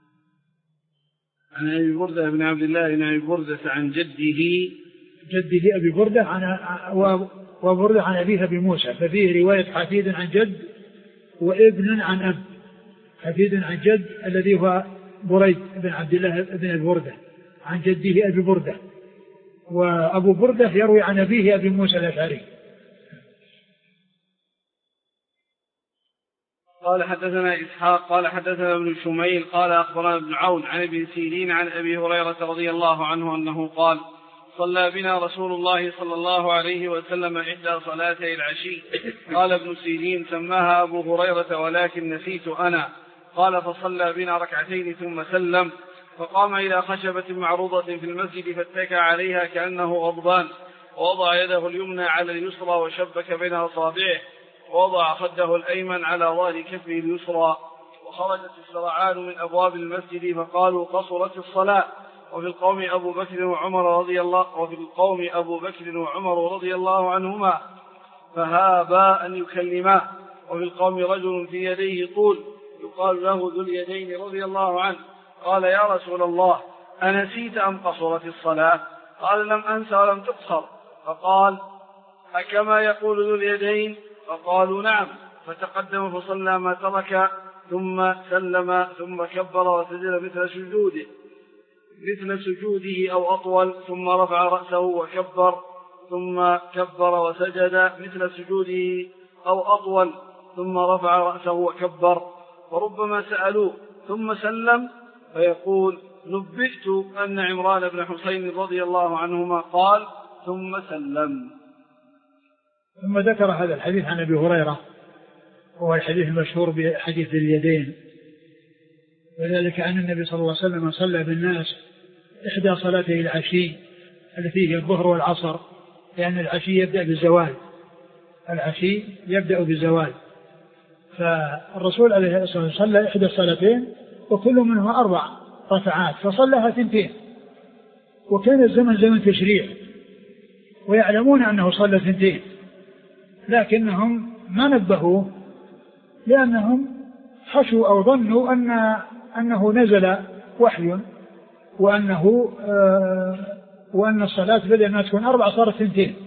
عن أبي بردة بن عبد الله بن أبي بردة عن جده جده أبي بردة عن وبردة عن أبيه أبي موسى، ففيه رواية حفيد عن جد وابن عن أب. حفيد عن جد الذي هو بريد بن عبد الله بن أبي بردة عن جده أبي بردة، وأبو بردة يروي عن أبيه أبي موسى الأشعري. قال حدثنا إسحاق قال حدثنا ابن شميل قال أخبرنا ابن عون عن ابن سيرين عن أبي هريرة رضي الله عنه أنه قال صلى بنا رسول الله صلى الله عليه وسلم إحدى صلاتي العشي. قال ابن سيرين سماها أبو هريرة ولكن نسيت أنا. قال فصلى بنا ركعتين ثم سلم، فقام إلى خشبة معروضة في المسجد فاتكى عليها كأنه غضبان، ووضع يده اليمنى على اليسرى وشبك بين أصابعه، ووضع خده الأيمن على ظهر كفه اليسرى. وخرجت السرعان من أبواب المسجد فقالوا قصرت الصلاة. وفي القوم أبو بكر وعمر رضي الله وفي القوم أبو بكر وعمر رضي الله عنهما فهابا أن يكلما. وفي القوم رجل في يديه طول يقال له ذو اليدين رضي الله عنه. قال يا رسول الله أنسيت أم قصرت الصلاة؟ قال لم أنسى ولم تقصر. فقال أكما يقول ذو اليدين؟ فقالوا نعم. فتقدم فصلى ما ترك ثم سلم ثم كبر وسجد مثل سجوده مثل سجوده أو أطول، ثم رفع رأسه وكبر ثم كبر وسجد مثل سجوده أو أطول، ثم رفع رأسه وكبر. وربما سألوه ثم سلم فيقول نبئت أن عمران بن حسين رضي الله عنهما قال ثم سلم. ثم ذكر هذا الحديث عن أبي هريرة، وهو الحديث المشهور بحديث اليدين، وذلك أن النبي صلى الله عليه وسلم صلى بالناس إحدى صلاتي العشي التي هي الظهر والعصر، لأن العشي يبدأ بالزوال، العشي يبدأ بالزوال. فالرسول عليه الصلاة والسلام صلى إحدى الصلاتين وكل منها أربع ركعات، فصلىها ثنتين، وكان الزمن زمن تشريع ويعلمون أنه صلى ثنتين، لكنهم ما نبهوه لأنهم خشوا أو ظنوا أن أنه نزل وحي وأنه آه وأن الصلاة بدل ما تكون أربع صارت ثنتين.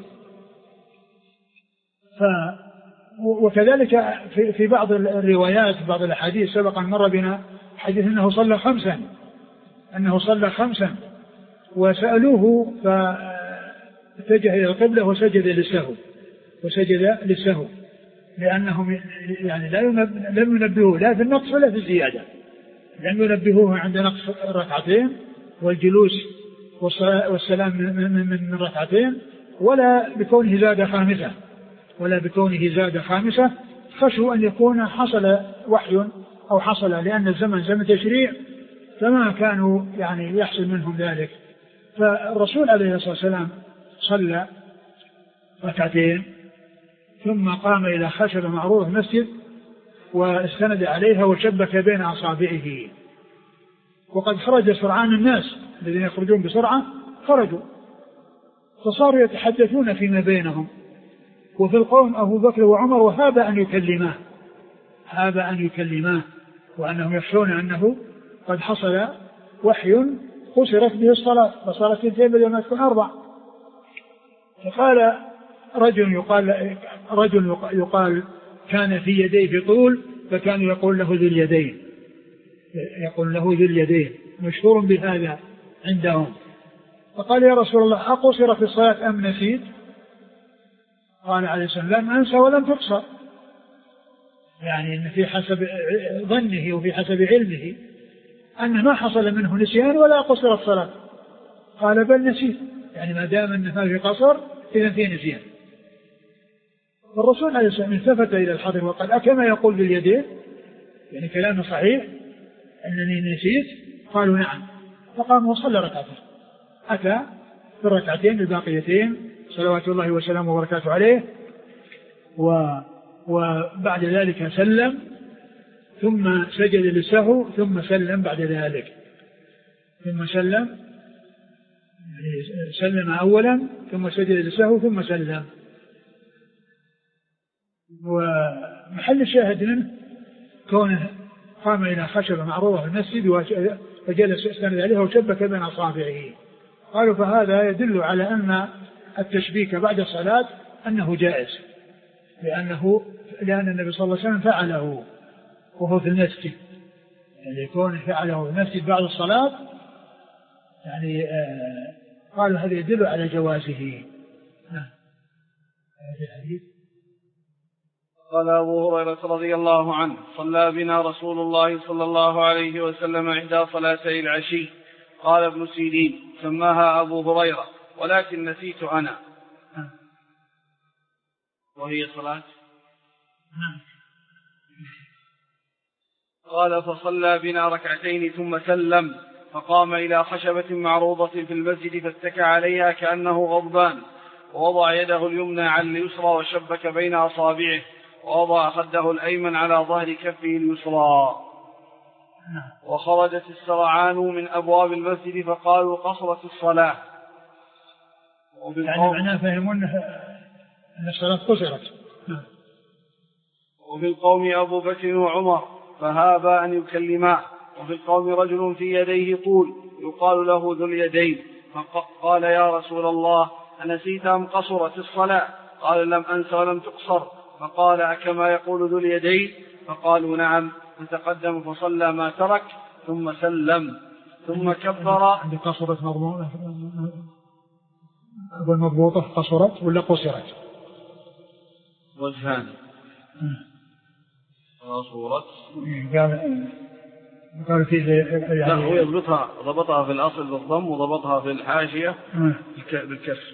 ف وكذلك في, في بعض الروايات بعض الأحاديث سبق أن مر بنا حديث أنه صلى خمسا أنه صلى خمسا وسألوه فاتجه إلى القبلة وسجد للسهو وسجد للسهو لأنهم يعني لا لم ينبهوه لا في النقص ولا في الزيادة، لم ينبهوه عند نقص ركعتين والجلوس والسلام من ركعتين، ولا بكونه زاد خامسة ولا بكونه زاد خامسة خشوا أن يكون حصل وحي أو حصل، لأن الزمن زمن تشريع فما كانوا يعني يحصل منهم ذلك. فالرسول عليه الصلاة والسلام صلى ركعتين ثم قام إلى خشبة معروضة في المسجد واستند عليها وشبك بين أصابعه، وقد خرج سرعان الناس الذين يخرجون بسرعة خرجوا فصاروا يتحدثون فيما بينهم. وفي القوم أبو بكر وعمر وهاب أن يكلماه هاب أن يكلماه وأنهم يخشون أنه قد حصل وحي خسرت به الصلاة فصارت اثنتين بدل ما تكون أربع. فقال رجل يقال رجل يقال كان في يديه طول فكانوا يقول له ذو اليدين يقول له ذو اليدين مشهور بهذا عندهم. فقال يا رسول الله أقصر في الصلاة أم نسيت؟ قال عليه السلام لم أنسى ولم تقصر، يعني إن في حسب ظنه وفي حسب علمه أن ما حصل منه نسيان ولا قصر الصلاة. قال بل نسيت، يعني ما دام أن ما في قصر إذن في نسيان. فالرسول عليه السلام التفت إلى الحضر وقال أكما يقول باليدين، يعني كلامه صحيح أنني نسيت؟ قالوا نعم. فقام وصلى ركعتين، أتى في الركعتين الباقيتين صلوات الله وسلامه وبركاته عليه، و وبعد ذلك سلم ثم سجد للسهو ثم سلم بعد ذلك ثم سلم يعني سلم أولا ثم سجد للسهو ثم سلم. ومحل الشاهد منه كونه قام إلى خشبة معروضة في المسجد وجلس يستند عليها وشبك بين أصابعه. قالوا فهذا يدل على أن التشبيك بعد الصلاة أنه جائز، لأنه لأن النبي صلى الله عليه وسلم فعله وهو في المسجد، يعني يكون فعله في المسجد بعد الصلاة، يعني آه قالوا هذا يدل على جوازه. نعم. هذا الحديث. قال أبو هريرة رضي الله عنه: صلى بنا رسول الله صلى الله عليه وسلم إحدى صلاتي العشي. قال ابن سيرين: سماها أبو هريرة ولكن نسيت أنا. وهي صلاة. قال: فصلى بنا ركعتين ثم سلم، فقام إلى خشبة معروضة في المسجد فاتكى عليها كأنه غضبان، ووضع يده اليمنى على اليسرى وشبك بين أصابعه، ووضع خده الأيمن على ظهر كفه اليسرى. وخرجت السرعان من أبواب المسجد فقالوا: قصرت الصلاة. يعني معناه فهمون أن الصلاة قصرت. وفي القوم أبو بكر وعمر فهابا أن يكلماه. وفي القوم رجل في يديه طول يقال له ذو اليدين، فقال: يا رسول الله، أنسيت أم قصرت الصلاة؟ قال: لم أنس ولم تقصر. فقال: أكما يقول ذو اليدين؟ فقالوا: نعم. فتقدم فصلى ما ترك ثم سلم ثم كبر. عند قصرت مضبوطة المضبوطة قصرت ولا قصرت؟ وجهان. قصرت قال قال في يعني لا هو يضبطها، ضبطها في الأصل بالضم وضبطها في الحاشية بالكسر.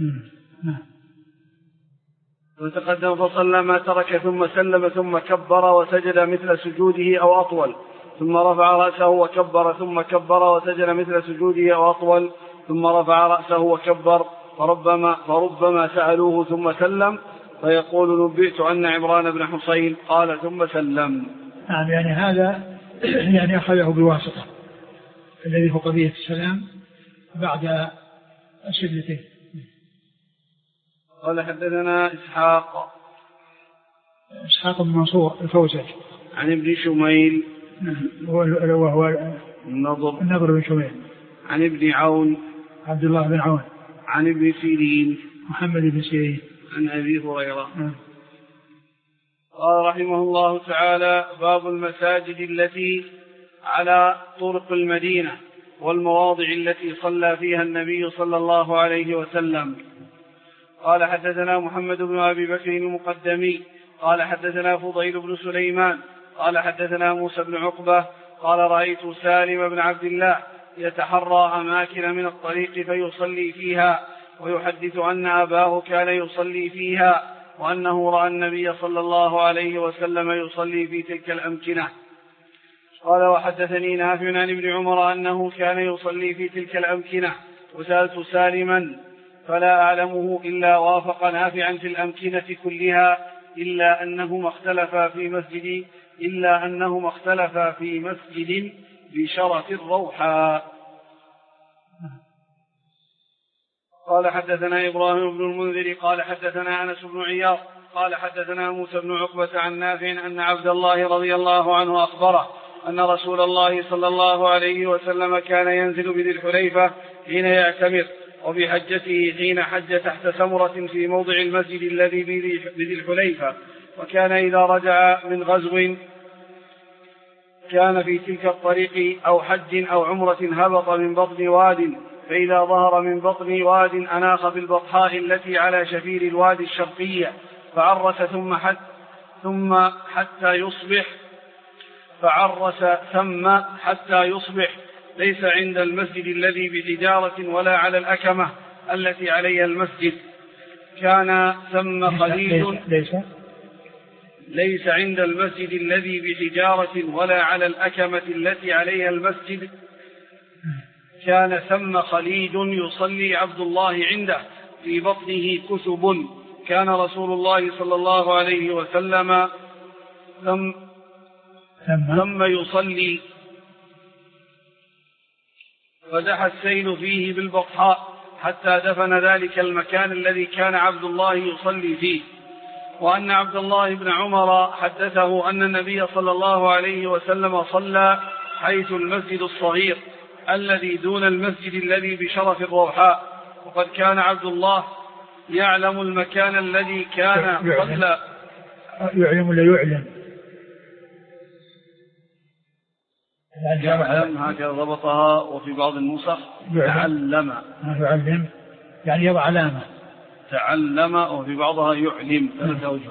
فتقدم فصلى ما ترك ثم سلم ثم كبر وسجد مثل سجوده أو أطول، ثم رفع رأسه وكبر ثم كبر وسجد مثل سجوده أو أطول، ثم رفع رأسه وكبر. فربما, فربما سألوه ثم سلم فيقول: نبئت أن عمران بن حصين قال ثم سلم. نعم. يعني هذا يعني أخذه بواسطة الذي هو قضية السلام بعد سجدته. قال: حدثنا إسحاق إسحاق بن منصور الفوزج عن ابن شميل وهو النضر النضر بن شميل عن ابن عون عبد الله بن عون عن ابن سيرين محمد بن سيرين عن أبي هريرة. قال رحمه الله تعالى: باب المساجد التي على طرق المدينة والمواضع التي صلى فيها النبي صلى الله عليه وسلم. قال: حدثنا محمد بن أبي بكر المقدمي قال: حدثنا فضيل بن سليمان قال: حدثنا موسى بن عقبة قال: رأيت سالم بن عبد الله يتحرى أماكن من الطريق فيصلي فيها، ويحدث أن أباه كان يصلي فيها، وأنه رأى النبي صلى الله عليه وسلم يصلي في تلك الأمكنة. قال: وحدثني نافع عن ابن عمر أنه كان يصلي في تلك الأمكنة، وسألت سالما فلا أعلمه إلا وافق نافعا في الأمكنة كلها إلا أنهما اختلفا في مسجد إلا أنهما اختلفا في مسجد بشرف الروحاء. قال: حدثنا إبراهيم بن المنذر قال: حدثنا أنس بن عياض قال: حدثنا موسى بن عقبة عن نافع أن عبد الله رضي الله عنه أخبره أن رسول الله صلى الله عليه وسلم كان ينزل بذي الحليفة حين يعتمر، وبحجته حين حج تحت سمرة في موضع المسجد الذي بذي الحليفة، وكان إذا رجع من غزو كان في تلك الطريق أو حج أو عمرة هبط من بطن واد، فإذا ظهر من بطن واد أناخ في البطحاء التي على شفير الوادي الشرقية فعرس ثم حتى, ثم حتى يصبح فعرس ثم حتى يصبح ليس عند المسجد الذي بحجارة ولا على الأكمة التي عليها المسجد. كان ثم خليل ليس, ليس عند المسجد الذي بحجارة ولا على الأكمة التي عليها المسجد. كان ثم خليج يصلي عبد الله عنده في بطنه كثب. كان رسول الله صلى الله عليه وسلم ثم, ثم يصلي فدحى السيل فيه بالبطحاء حتى دفن ذلك المكان الذي كان عبد الله يصلي فيه. وأن عبد الله بن عمر حدثه أن النبي صلى الله عليه وسلم صلى حيث المسجد الصغير الذي دون المسجد الذي بشرف الروحاء، وقد كان عبد الله يعلم المكان الذي كان صلى. يعلم ولا يعلم؟ يعلم هكذا ضبطها، وفي بعض النسخ تعلم. يعلم يعني يضع علامة. تعلم، وفي بعضها يعلم، ثلاثة أوجه.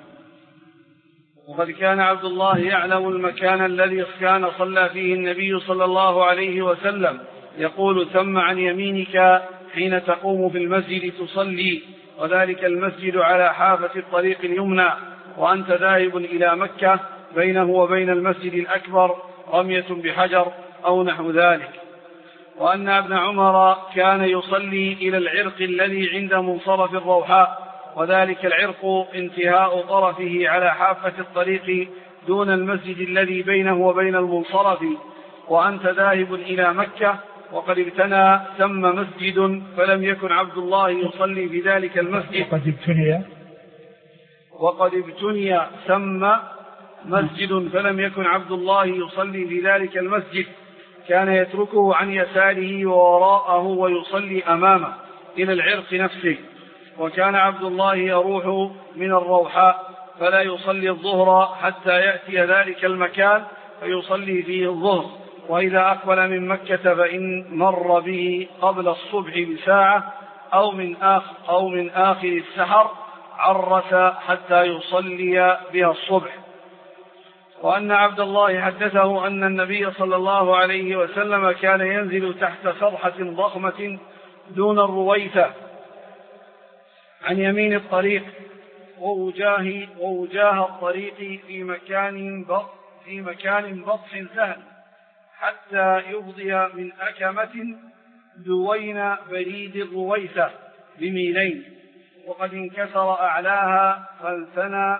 وقد كان عبد الله يعلم المكان الذي كان صلى فيه النبي صلى الله عليه وسلم، يقول: ثم عن يمينك حين تقوم في المسجد تصلي، وذلك المسجد على حافة الطريق اليمنى، وأنت ذاهب إلى مكة، بينه وبين المسجد الأكبر رمية بحجر أو نحو ذلك. وأن ابن عمر كان يصلي إلى العرق الذي عند منصرف الروحاء، وذلك العرق انتهاء طرفه على حافة الطريق دون المسجد الذي بينه وبين المنصرف، وأنت ذاهب إلى مكة، وقد ابتنى ثم مسجد فلم يكن عبد الله يصلي في ذلك المسجد. وقد ابتني وقد ابتني ثم مسجد فلم يكن عبد الله يصلي في ذلك المسجد، كان يتركه عن يساره ووراءه ويصلي أمامه إلى العرق نفسه. وكان عبد الله يروح من الروحاء فلا يصلي الظهر حتى يأتي ذلك المكان فيصلي فيه الظهر، وإذا أقبل من مكة فإن مر به قبل الصبح بساعة أو من آخر, أو من آخر السحر عرس حتى يصلي بها الصبح. وأن عبد الله حدثه أن النبي صلى الله عليه وسلم كان ينزل تحت سطحة ضخمة دون الرويثة عن يمين الطريق ووجاه, ووجاه الطريق في مكان بط في مكان بطح سهل حتى يفضي من أكمة دوين بريد الرويثة بميلين، وقد انكسر أعلاها فانثنى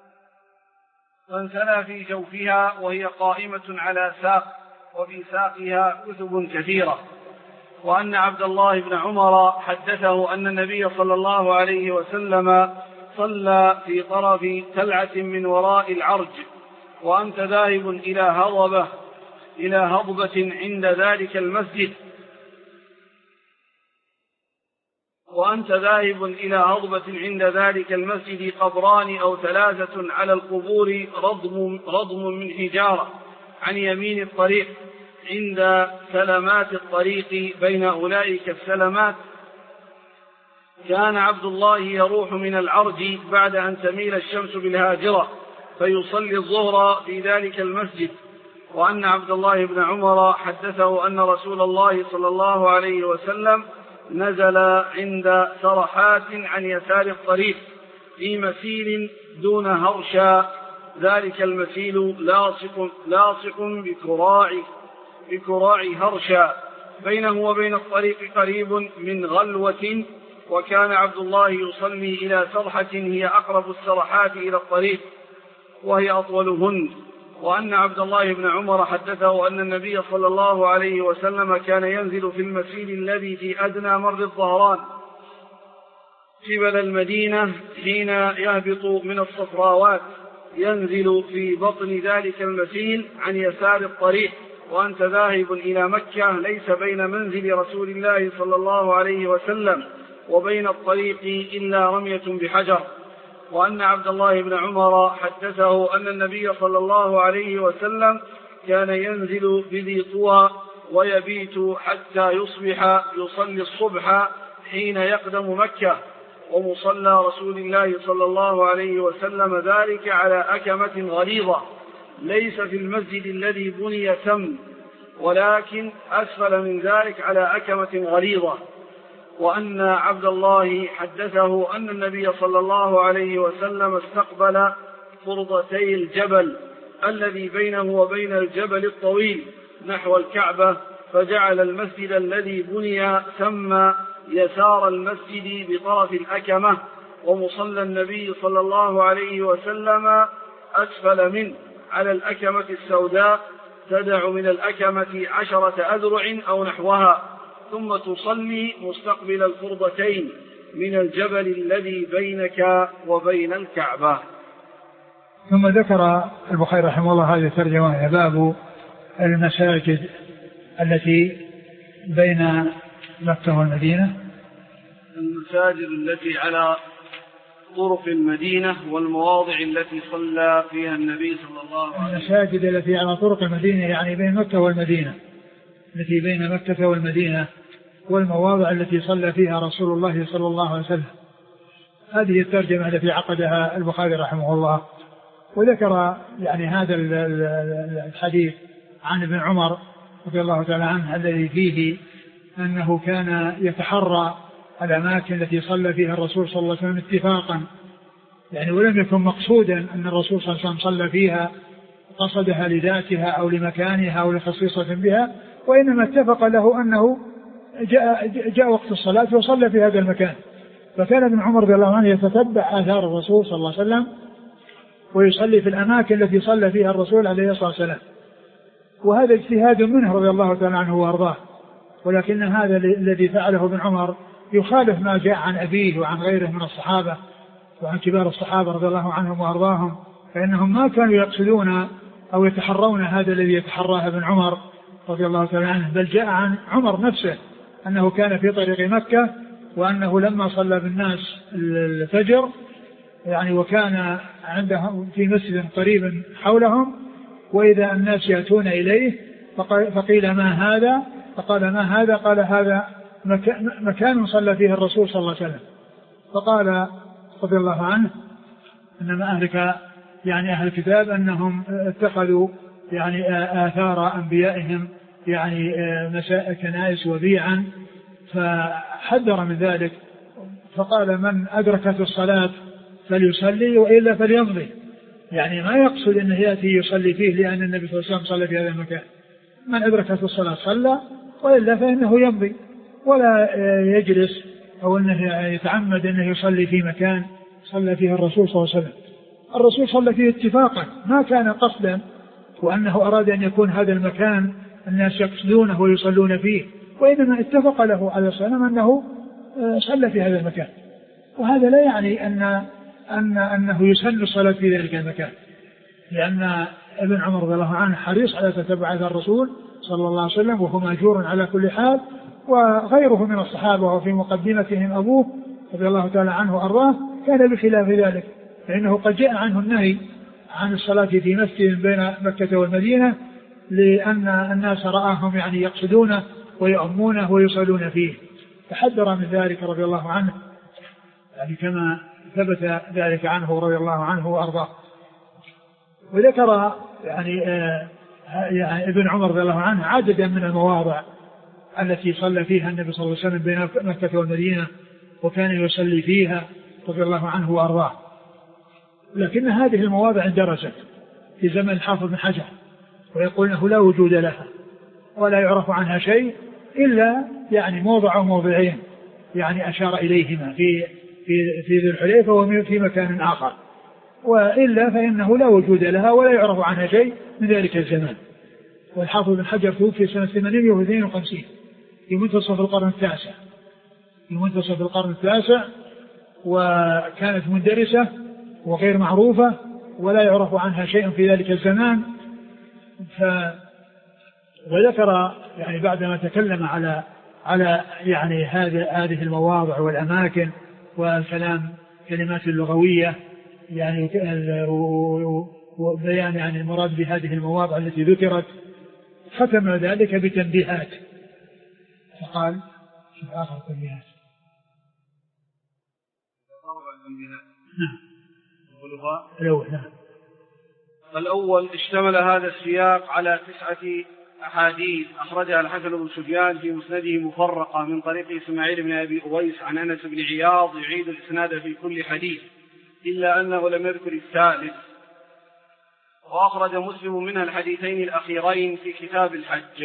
فانثنى في جوفها وهي قائمة على ساق، وفي ساقها كتب كثيرة. وأن عبد الله بن عمر حدثه أن النبي صلى الله عليه وسلم صلى في طرف تلعة من وراء العرج، وأنت ذاهب إلى هضبة إلى هضبة عند ذلك المسجد وأنت ذاهب إلى هضبة عند ذلك المسجد قبران أو ثلاثة على القبور رضم, رضم من حجارة عن يمين الطريق عند سلمات الطريق بين أولئك السلمات. كان عبد الله يروح من العرج بعد أن تميل الشمس بالهاجرة فيصلي الظهر في ذلك المسجد. وأن عبد الله بن عمر حدثه أن رسول الله صلى الله عليه وسلم نزل عند سرحات عن يسار الطريق في مسيل دون هرشا، ذلك المسيل لاصق, لاصق بكراع, بكراع هرشا بينه وبين الطريق قريب من غلوة. وكان عبد الله يصلي إلى سرحة هي أقرب السرحات إلى الطريق وهي أطولهن. وأن عبد الله بن عمر حدثه أن النبي صلى الله عليه وسلم كان ينزل في المسيل الذي في أدنى مر الظهران قبل المدينة حين يهبط من الصفراوات، ينزل في بطن ذلك المسيل عن يسار الطريق، وأنت ذاهب إلى مكة ليس بين منزل رسول الله صلى الله عليه وسلم وبين الطريق إلا رمية بحجر. وأن عبد الله بن عمر حدثه أن النبي صلى الله عليه وسلم كان ينزل بذي طوى ويبيت حتى يصبح يصلي الصبح حين يقدم مكة، ومصلى رسول الله صلى الله عليه وسلم ذلك على أكمة غليظة ليس في المسجد الذي بني تم، ولكن أسفل من ذلك على أكمة غليظة. وأن عبد الله حدثه أن النبي صلى الله عليه وسلم استقبل فرضتي الجبل الذي بينه وبين الجبل الطويل نحو الكعبة، فجعل المسجد الذي بني ثم يسار المسجد بطرف الأكمة، ومصلى النبي صلى الله عليه وسلم أسفل منه على الأكمة السوداء تدع من الأكمة عشرة أذرع أو نحوها، ثم تصلي مستقبل الفرضتين من الجبل الذي بينك وبين الكعبة. ثم ذكر البخاري رحمه الله هذه الترجمة: باب المساجد التي بين مكة والمدينة. المساجد التي على طرق المدينة والمواضع التي صلى فيها النبي صلى الله عليه وسلم. المساجد التي على طرق المدينة يعني بين مكة والمدينة، التي بين مكة والمدينة، والمواضع التي صلى فيها رسول الله صلى الله عليه وسلم. هذه الترجمة التي عقدها البخاري رحمه الله. وذكر يعني هذا الحديث عن ابن عمر رضي الله تعالى عنه الذي فيه أنه كان يتحرى الأماكن التي صلى فيها الرسول صلى الله عليه وسلم اتفاقا، يعني ولم يكن مقصودا أن الرسول صلى الله عليه وسلم صلى فيها قصدها لذاتها أو لمكانها أو لخصيصة بها، وإنما اتفق له أنه جاء, جاء وقت الصلاة وصلى في هذا المكان. فكان ابن عمر رضي الله عنه يتتبع آثار الرسول صلى الله عليه وسلم ويصلي في الأماكن التي صلى فيها الرسول عليه الصلاة والسلام، وهذا اجتهاد منه رضي الله تعالى عنه وأرضاه. ولكن هذا الذي فعله ابن عمر يخالف ما جاء عن أبيه وعن غيره من الصحابة وعن كبار الصحابة رضي الله عنهم وأرضاهم، فإنهم ما كانوا يقصدون أو يتحرون هذا الذي يتحراه ابن عمر رضي الله تعالى عنه، بل جاء عن عمر نفسه أنه كان في طريق مكة، وأنه لما صلى بالناس الفجر يعني وكان عندهم في مسجد قريب حولهم، وإذا الناس يأتون إليه فقيل ما هذا؟ فقال ما هذا؟ قال هذا مكان صلى فيه الرسول صلى الله عليه وسلم. فقال رضي الله عنه إنما أهلك يعني أهل الكتاب أنهم اتخذوا يعني آثار أنبيائهم يعني كنائس وبيعا، فحذر من ذلك. فقال من أدركت الصلاة فليصلي وإلا فليمضي، يعني ما يقصد أنه يأتي يصلي فيه لأن النبي صلى الله عليه وسلم صلى في هذا المكان. من أدركت الصلاة صلى وإلا فإنه يمضي، ولا يجلس أو أنه يتعمد أنه يصلي في مكان صلى فيه الرسول صلى الله عليه وسلم. الرسول صلى فيه اتفاقا، ما كان قصدا وأنه أراد أن يكون هذا المكان الناس يقصدونه ويصلون فيه، وإنما اتفق له عليه الصلاة والسلام أنه صلى في هذا المكان. وهذا لا يعني أن أن أنه يسن الصلاة في ذلك المكان، لأن ابن عمر رضي الله عنه حريص على تتبع الرسول صلى الله عليه وسلم، وهو مأجور على كل حال، وغيره من الصحابة وفي مقدمتهم أبوه رضي الله تعالى عنه وأرضاه كان بخلاف ذلك، فإنه قد جاء عنه النهي عن الصلاة في مسجد بين مكة والمدينة لأن الناس رآهم يعني يقصدونه ويؤمونه ويصلون فيه، تحذر من ذلك رضي الله عنه، يعني كما ثبت ذلك عنه رضي الله عنه وأرضاه. وذكر يعني, آه يعني ابن عمر رضي الله عنه عددا من المواضع التي صلى فيها النبي صلى الله عليه وسلم بين مكة والمدينة وكان يصلي فيها رضي الله عنه وأرضاه، لكن هذه المواضع اندرجت في زمن الحافظ بن حجر، ويقول أنه لا وجود لها ولا يعرف عنها شيء إلا يعني موضع أو موضعين يعني أشار إليهما في في في ذي الحليفة وفي مكان آخر، وإلا فإنه لا وجود لها ولا يعرف عنها شيء من ذلك الزمان. والحافظ بن حجر توفي سنة ثمانمائة واثنين وخمسين في منتصف القرن التاسع في منتصف القرن التاسع وكانت مندرسة وغير معروفة ولا يعرف عنها شيء في ذلك الزمان. ف وذكر يعني بعدما تكلم على على يعني هذه هذه المواضع والأماكن والكلام كلمات اللغوية يعني وبيان يعني المراد بهذه المواضع التي ذكرت، ختم ذلك بتنبيهات، فقال شوف آخر تنبيهات. نعم. الأول نعم. الأول اشتمل هذا السياق على تسعة أحاديث أخرجها الحسن بن سفيان في مسنده مفرقة من طريق إسماعيل بن أبي أويس عن أنس بن عياض يعيد الإسناد في كل حديث إلا أنه لم يذكر الثالث. وأخرج مسلم منها الحديثين الأخيرين في كتاب الحج.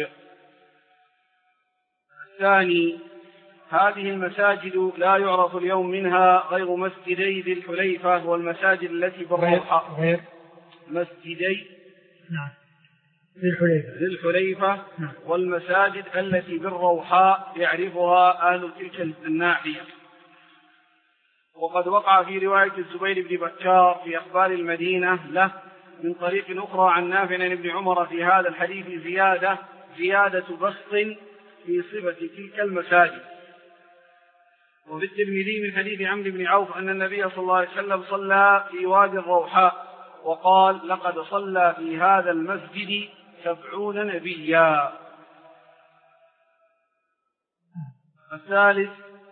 الثاني هذه المساجد لا يعرف اليوم منها غير مسجدي ذي الحليفة والمساجد التي بالروحاء غير مسجدي نعم ذي الحليفة ذي الحليفة نعم. والمساجد التي بالروحاء يعرفها أهل تلك الناحية. وقد وقع في رواية الزبير بن بكار في أخبار المدينة له من طريق أخرى عن نافع عن ابن عمر في هذا الحديث زيادة زيادة بسط في صفة تلك المساجد. وفي الترمذي من حديث عمرو بن عوف أن النبي صلى الله عليه وسلم صلى في وادي الروحاء وقال لقد صلى في هذا المسجد سبعون نبيا. الثالث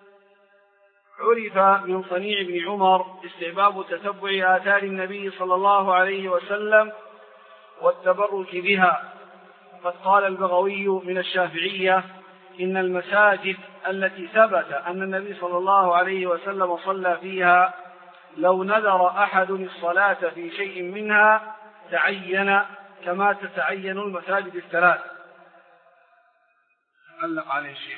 عرف من صنيع ابن عمر استحباب تتبع آثار النبي صلى الله عليه وسلم والتبرك بها. قد قال البغوي من الشافعية إن المساجد التي ثبت أن النبي صلى الله عليه وسلم صلى فيها لو نذر أحد الصلاة في شيء منها تعين كما تتعين المساجد الثلاث. علق عليه الشيخ.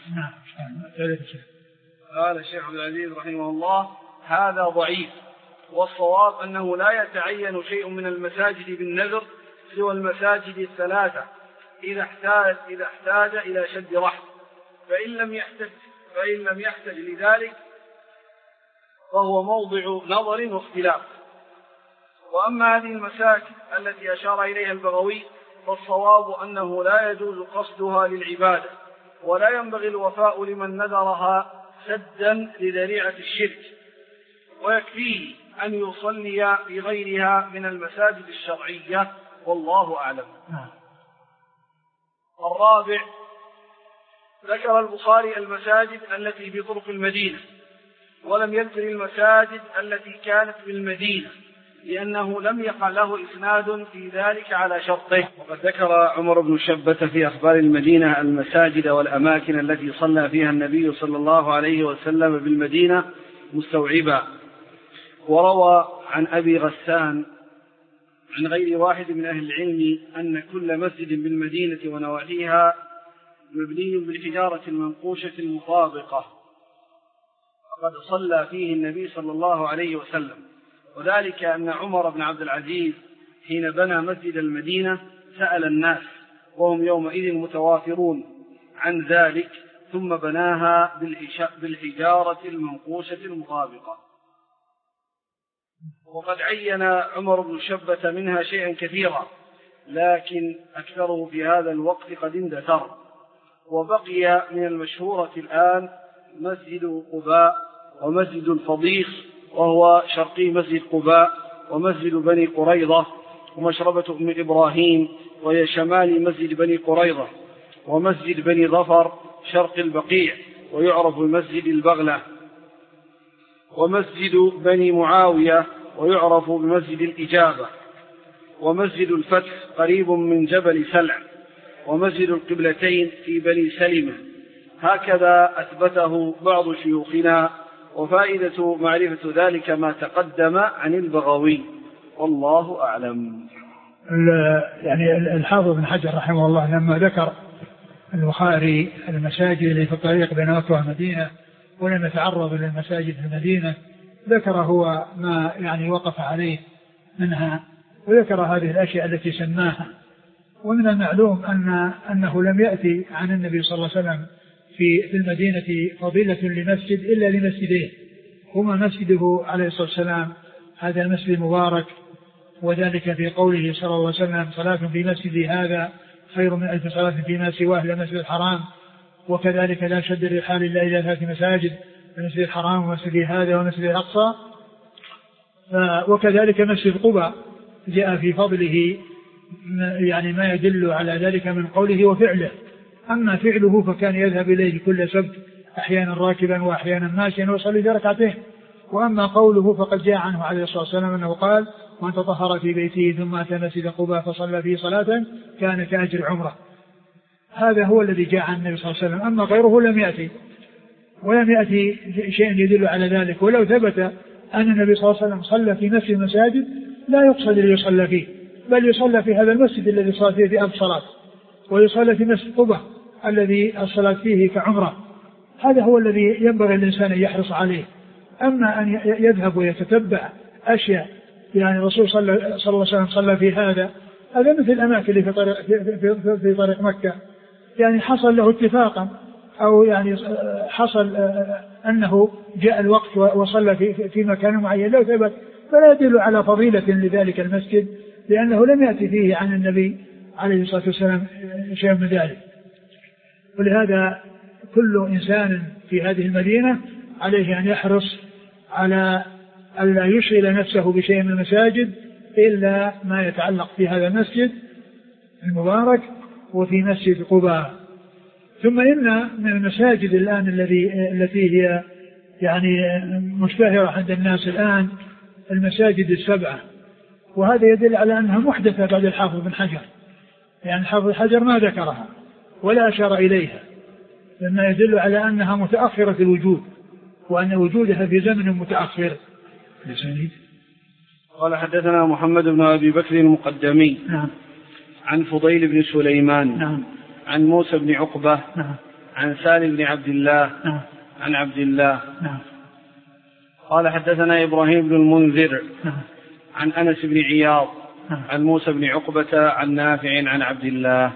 قال الشيخ عبد العزيز رحمه الله هذا ضعيف، والصواب أنه لا يتعين شيء من المساجد بالنذر سوى المساجد الثلاثة إذا احتاج, إذا احتاج إلى شد رحل، فإن لم يحتج, فإن لم يحتج لذلك فهو موضع نظر واختلاف. وأما هذه المساجد التي أشار إليها البغوي فالصواب أنه لا يجوز قصدها للعبادة، ولا ينبغي الوفاء لمن نذرها سدا لذريعة الشرك، ويكفيه أن يصلي في غيرها من المساجد الشرعية، والله أعلم. الرابع ذكر البخاري المساجد التي في طرق المدينة، ولم يذكر المساجد التي كانت بالمدينة لأنه لم يقع له إسناد في ذلك على شرطه. وقد ذكر عمر بن شبة في أخبار المدينة المساجد والأماكن التي صلى فيها النبي صلى الله عليه وسلم بالمدينة مستوعبا. وروى عن أبي غسان عن غير واحد من أهل العلم أن كل مسجد بالمدينة ونواحيها مبني بالحجارة المنقوشة المطابقة وقد صلى فيه النبي صلى الله عليه وسلم، وذلك أن عمر بن عبد العزيز حين بنى مسجد المدينة سأل الناس وهم يومئذ متوافرون عن ذلك ثم بناها بالحجارة المنقوشة المطابقة. وقد عين عمر بن شبة منها شيئا كثيرا، لكن أكثره في هذا الوقت قد اندثر، وبقي من المشهورة الآن مسجد قباء ومسجد الفضيخ وهو شرقي مسجد قباء، ومسجد بني قريظة ومشربة أم إبراهيم وهي شمال مسجد بني قريظة، ومسجد بني ظفر شرق البقيع ويعرف بمسجد البغلة، ومسجد بني معاوية ويعرف بمسجد الإجابة، ومسجد الفتح قريب من جبل سلع، ومسجد القبلتين في بني سلمة. هكذا أثبته بعض شيوخنا، وفائدة معرفة ذلك ما تقدم عن البغوي، والله أعلم. يعني الحافظ بن حجر رحمه الله لما ذكر البخاري المساجد اللي في الطريق بين مكة والمدينة ولم يتعرض للمساجد في المدينة، ذكر هو ما يعني وقف عليه منها، وذكر هذه الأشياء التي سماها. ومن المعلوم أن أنه لم يأتي عن النبي صلى الله عليه وسلم في في المدينة فضيلة لمسجد إلا لمسجدين، هما مسجده عليه الصلاة والسلام هذا المسجد المبارك، وذلك في قوله صلى الله عليه وسلم صلاة في مسجدي هذا خير من ألف صلاة فيما سواه إلى المسجد الحرام، وكذلك لا شد الرحال إلا إلى ثلاث مساجد المسجد الحرام ومسجد هذا ومسجد الأقصى. وكذلك مسجد قباء جاء في فضله يعني ما يدل على ذلك من قوله وفعله. أما فعله فكان يذهب إليه كل سبت أحيانا راكبا وأحيانا ماشيا ويصلي ركعتين. وأما قوله فقد جاء عنه عليه الصلاة والسلام أنه قال من تطهر في بيته ثم أتى مسجد قباء فصلى فيه صلاة كان كأجر عمره. هذا هو الذي جاء عن النبي صلى الله عليه وسلم، أما غيره لم يأتي ولم يأتي شيء يدل على ذلك. ولو ثبت أن النبي صلى الله عليه وسلم صلى في نفس المساجد لا يقصد ليصلى فيه، بل يصلى في هذا المسجد الذي صلى فيه في أب صلاة، ويصلى في مسجد قباء الذي الصلاة فيه كعمره. هذا هو الذي ينبغي الإنسان أن يحرص عليه. أما أن يذهب ويتتبع أشياء يعني الرسول صلى الله عليه وسلم صلى في هذا، هذا مثل الأماكن اللي في طريق, في, في, في, في طريق مكة، يعني حصل له اتفاقا أو يعني حصل أنه جاء الوقت وصلى في في مكان معين لو ثبت فلا يدل على فضيلة لذلك المسجد، لأنه لم يأتي فيه عن النبي عليه الصلاة والسلام شيء من ذلك. ولهذا كل إنسان في هذه المدينة عليه أن يحرص على ألا يشغل نفسه بشيء من المساجد إلا ما يتعلق في هذا المسجد المبارك وفي مسجد قباء. ثم إن من المساجد الآن الذي التي هي يعني مشتهرة عند الناس الآن المساجد السبعة، وهذا يدل على أنها محدثة بعد الحافظ بن حجر، يعني الحافظ بن حجر ما ذكرها ولا أشار إليها، مما يدل على أنها متأخرة الوجود وأن وجودها في زمن متأخر. قال حدثنا محمد بن أبي بكر المقدمي نعم. عن فضيل بن سليمان نعم. عن موسى بن عقبة نعم. عن سالم بن عبد الله نعم. عن عبد الله نعم. قال حدثنا إبراهيم بن المنذر نعم. عن أنس بن عياض نعم. عن موسى بن عقبة عن نافع عن عبد الله.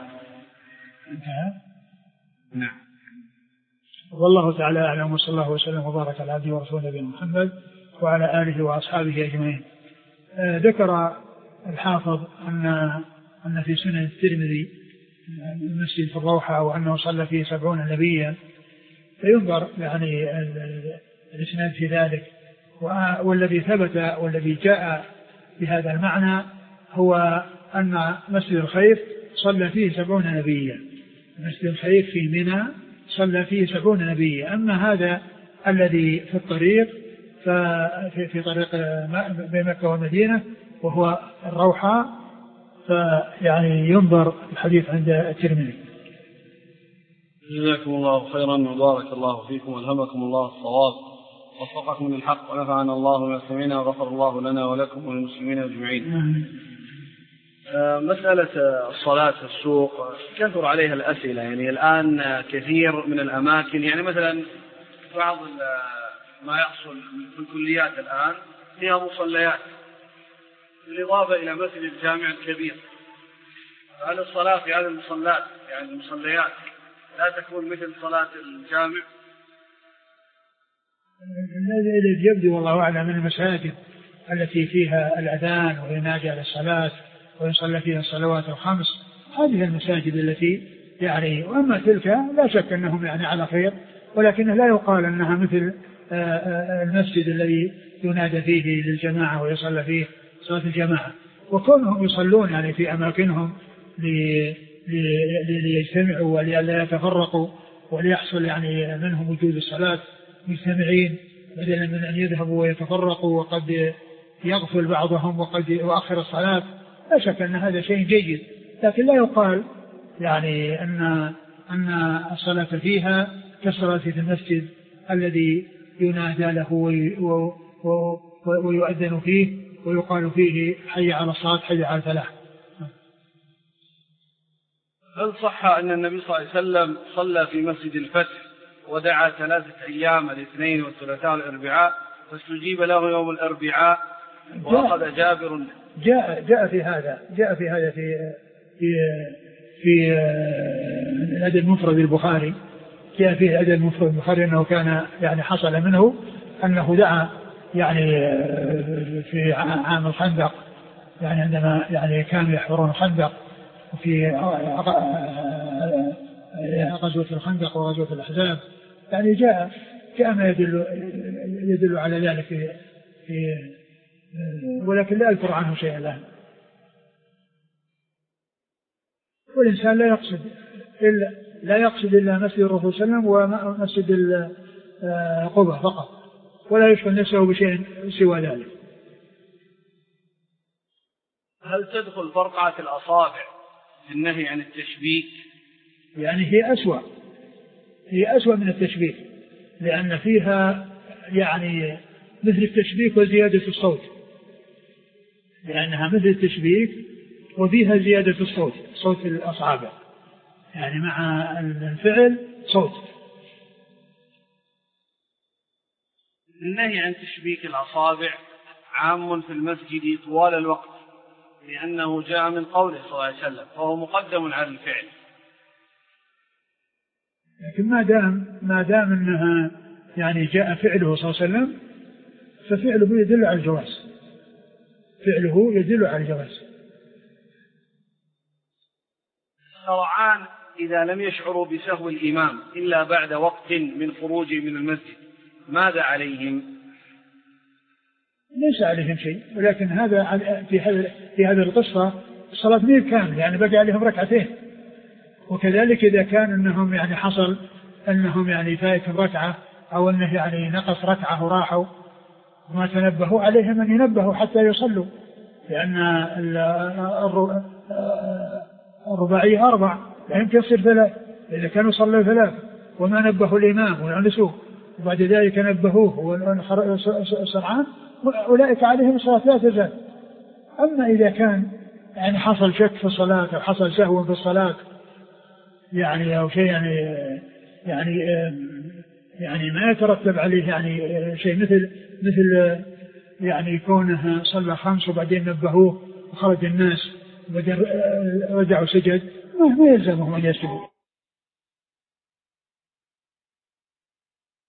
نعم. والله تعالى أعلم، وصلى الله وسلم وبارك على عبده ورسوله نبينا محمد وعلى آله وأصحابه أجمعين. آه ذكر الحافظ أن أن في سنن الترمذي المسجد في الروحة أو أنه صلى فيه سبعون نبيا، فينظر يعني الإسناد في ذلك، والذي ثبت والذي جاء بهذا المعنى هو أن مسجد الخيف صلى فيه سبعون نبيا، مسجد الخيف في منى صلى فيه سبعون نبيا. أما هذا الذي في الطريق في, في طريق بين مكة والمدينة وهو الروحة، فيعني ينظر الحديث عند الترمذي. جزاكم الله خيرا وبارك الله فيكم والهمكم الله الصواب ووفقكم للحق ونفعنا الله بما سمعنا وغفر الله لنا ولكم وللمسلمين اجمعين. مسألة الصلاة في السوق كثر عليها الأسئلة، يعني الآن كثير من الأماكن، يعني مثلا بعض ما يحصل في الكليات الآن فيها مصليات بالإضافة إلى مسجد الجامع الكبير. هل الصلاة في هذه المصلات يعني المصليات لا تكون مثل صلاة الجامع؟ الذي يبدو والله أعلم من المساجد التي فيها الأذان وينادي على الصلاة ويصلى فيها الصلوات الخمس، هذه المساجد التي يعني، وأما تلك لا شك أنهم يعني على خير، ولكن لا يقال أنها مثل المسجد الذي ينادى فيه للجماعة ويصلى فيه صلاة الجماعة. وكونهم يصلون يعني في أماكنهم ليجتمعوا ولئلا يتفرقوا وليحصل يعني منهم وجود الصلاة مجتمعين بدلا من أن يذهبوا ويتفرقوا وقد يغفل بعضهم وقد يؤخر الصلاة، لا شك أن هذا شيء جيد، لكن لا يقال يعني أن أن الصلاة فيها كالصلاة في المسجد الذي ينادى له ويؤذن فيه ويقال فيه حي على الصلاة حي على الفلاح. هل صح أن النبي صلى الله عليه وسلم صلى في مسجد الفتح ودعا ثلاثة أيام الاثنين والثلاثاء والأربعاء فاستجيب له يوم الأربعاء وأخذ جابر؟ جاء جاء في هذا جاء في هذا في في في الأدب المفرد البخاري، جاء في الأدب المفرد البخاري أنه كان يعني حصل منه أنه دعا يعني في عام الخندق، يعني عندما يعني كانوا يحفرون الخندق في غزوة الخندق وغزوة الأحزاب، يعني جاء جاء ما يدل يدل على ذلك في في ولكن لا أذكر عنه شيئا الآن. والإنسان لا يقصد إلا لا يقصد إلا مسجد الرسول صلى الله عليه وسلم ومسجد قباء فقط، ولا يشغل نفسه بشيء سوى ذلك. هل تدخل فرقعة الأصابع في النهي عن التشبيك؟ يعني هي أسوأ هي أسوأ من التشبيك، لأن فيها يعني مثل التشبيك وزيادة الصوت، لأنها مثل التشبيك وفيها زيادة الصوت، صوت الأصابع يعني مع الفعل صوت. النهي عن تشبيك الأصابع عام في المسجد طوال الوقت، لأنه جاء من قوله صلى الله عليه وسلم فهو مقدم على الفعل. لكن ما دام ما دام أنها يعني جاء فعله صلى الله عليه وسلم ففعله يدل على الجواز، فعله يدل على الجواز. الشرعان إذا لم يشعروا بسهو الإمام إلا بعد وقت من خروجه من المسجد ماذا عليهم؟ ليس عليهم شيء، ولكن هذا في هذا في هذه القصة الصلاة مية كامل يعني بقى عليهم ركعتين. وكذلك إذا كان أنهم يعني حصل أنهم يعني فائت ركعة أو أنه يعني نقص ركعة وراحوا وما تنبهوا عليهم أن ينبهوا حتى يصلوا، لأن الرباعية أربع لا يمكن يصير ثلاث، إذا كانوا صلوا ثلاث وما نبهوا الإمام ونسوه وبعد ذلك نبهوه وسرعان أولئك عليهم الصلاة لا تزال. أما إذا كان يعني حصل شك في الصلاة أو حصل سهو في الصلاة يعني أو شيء يعني يعني يعني ما يترتب عليه يعني شيء مثل مثل يعني كونه صلى خمس وبعدين نبهوه وخرج الناس وبعدين رجعوا سجد ما يلزمهم أن يسجدوا.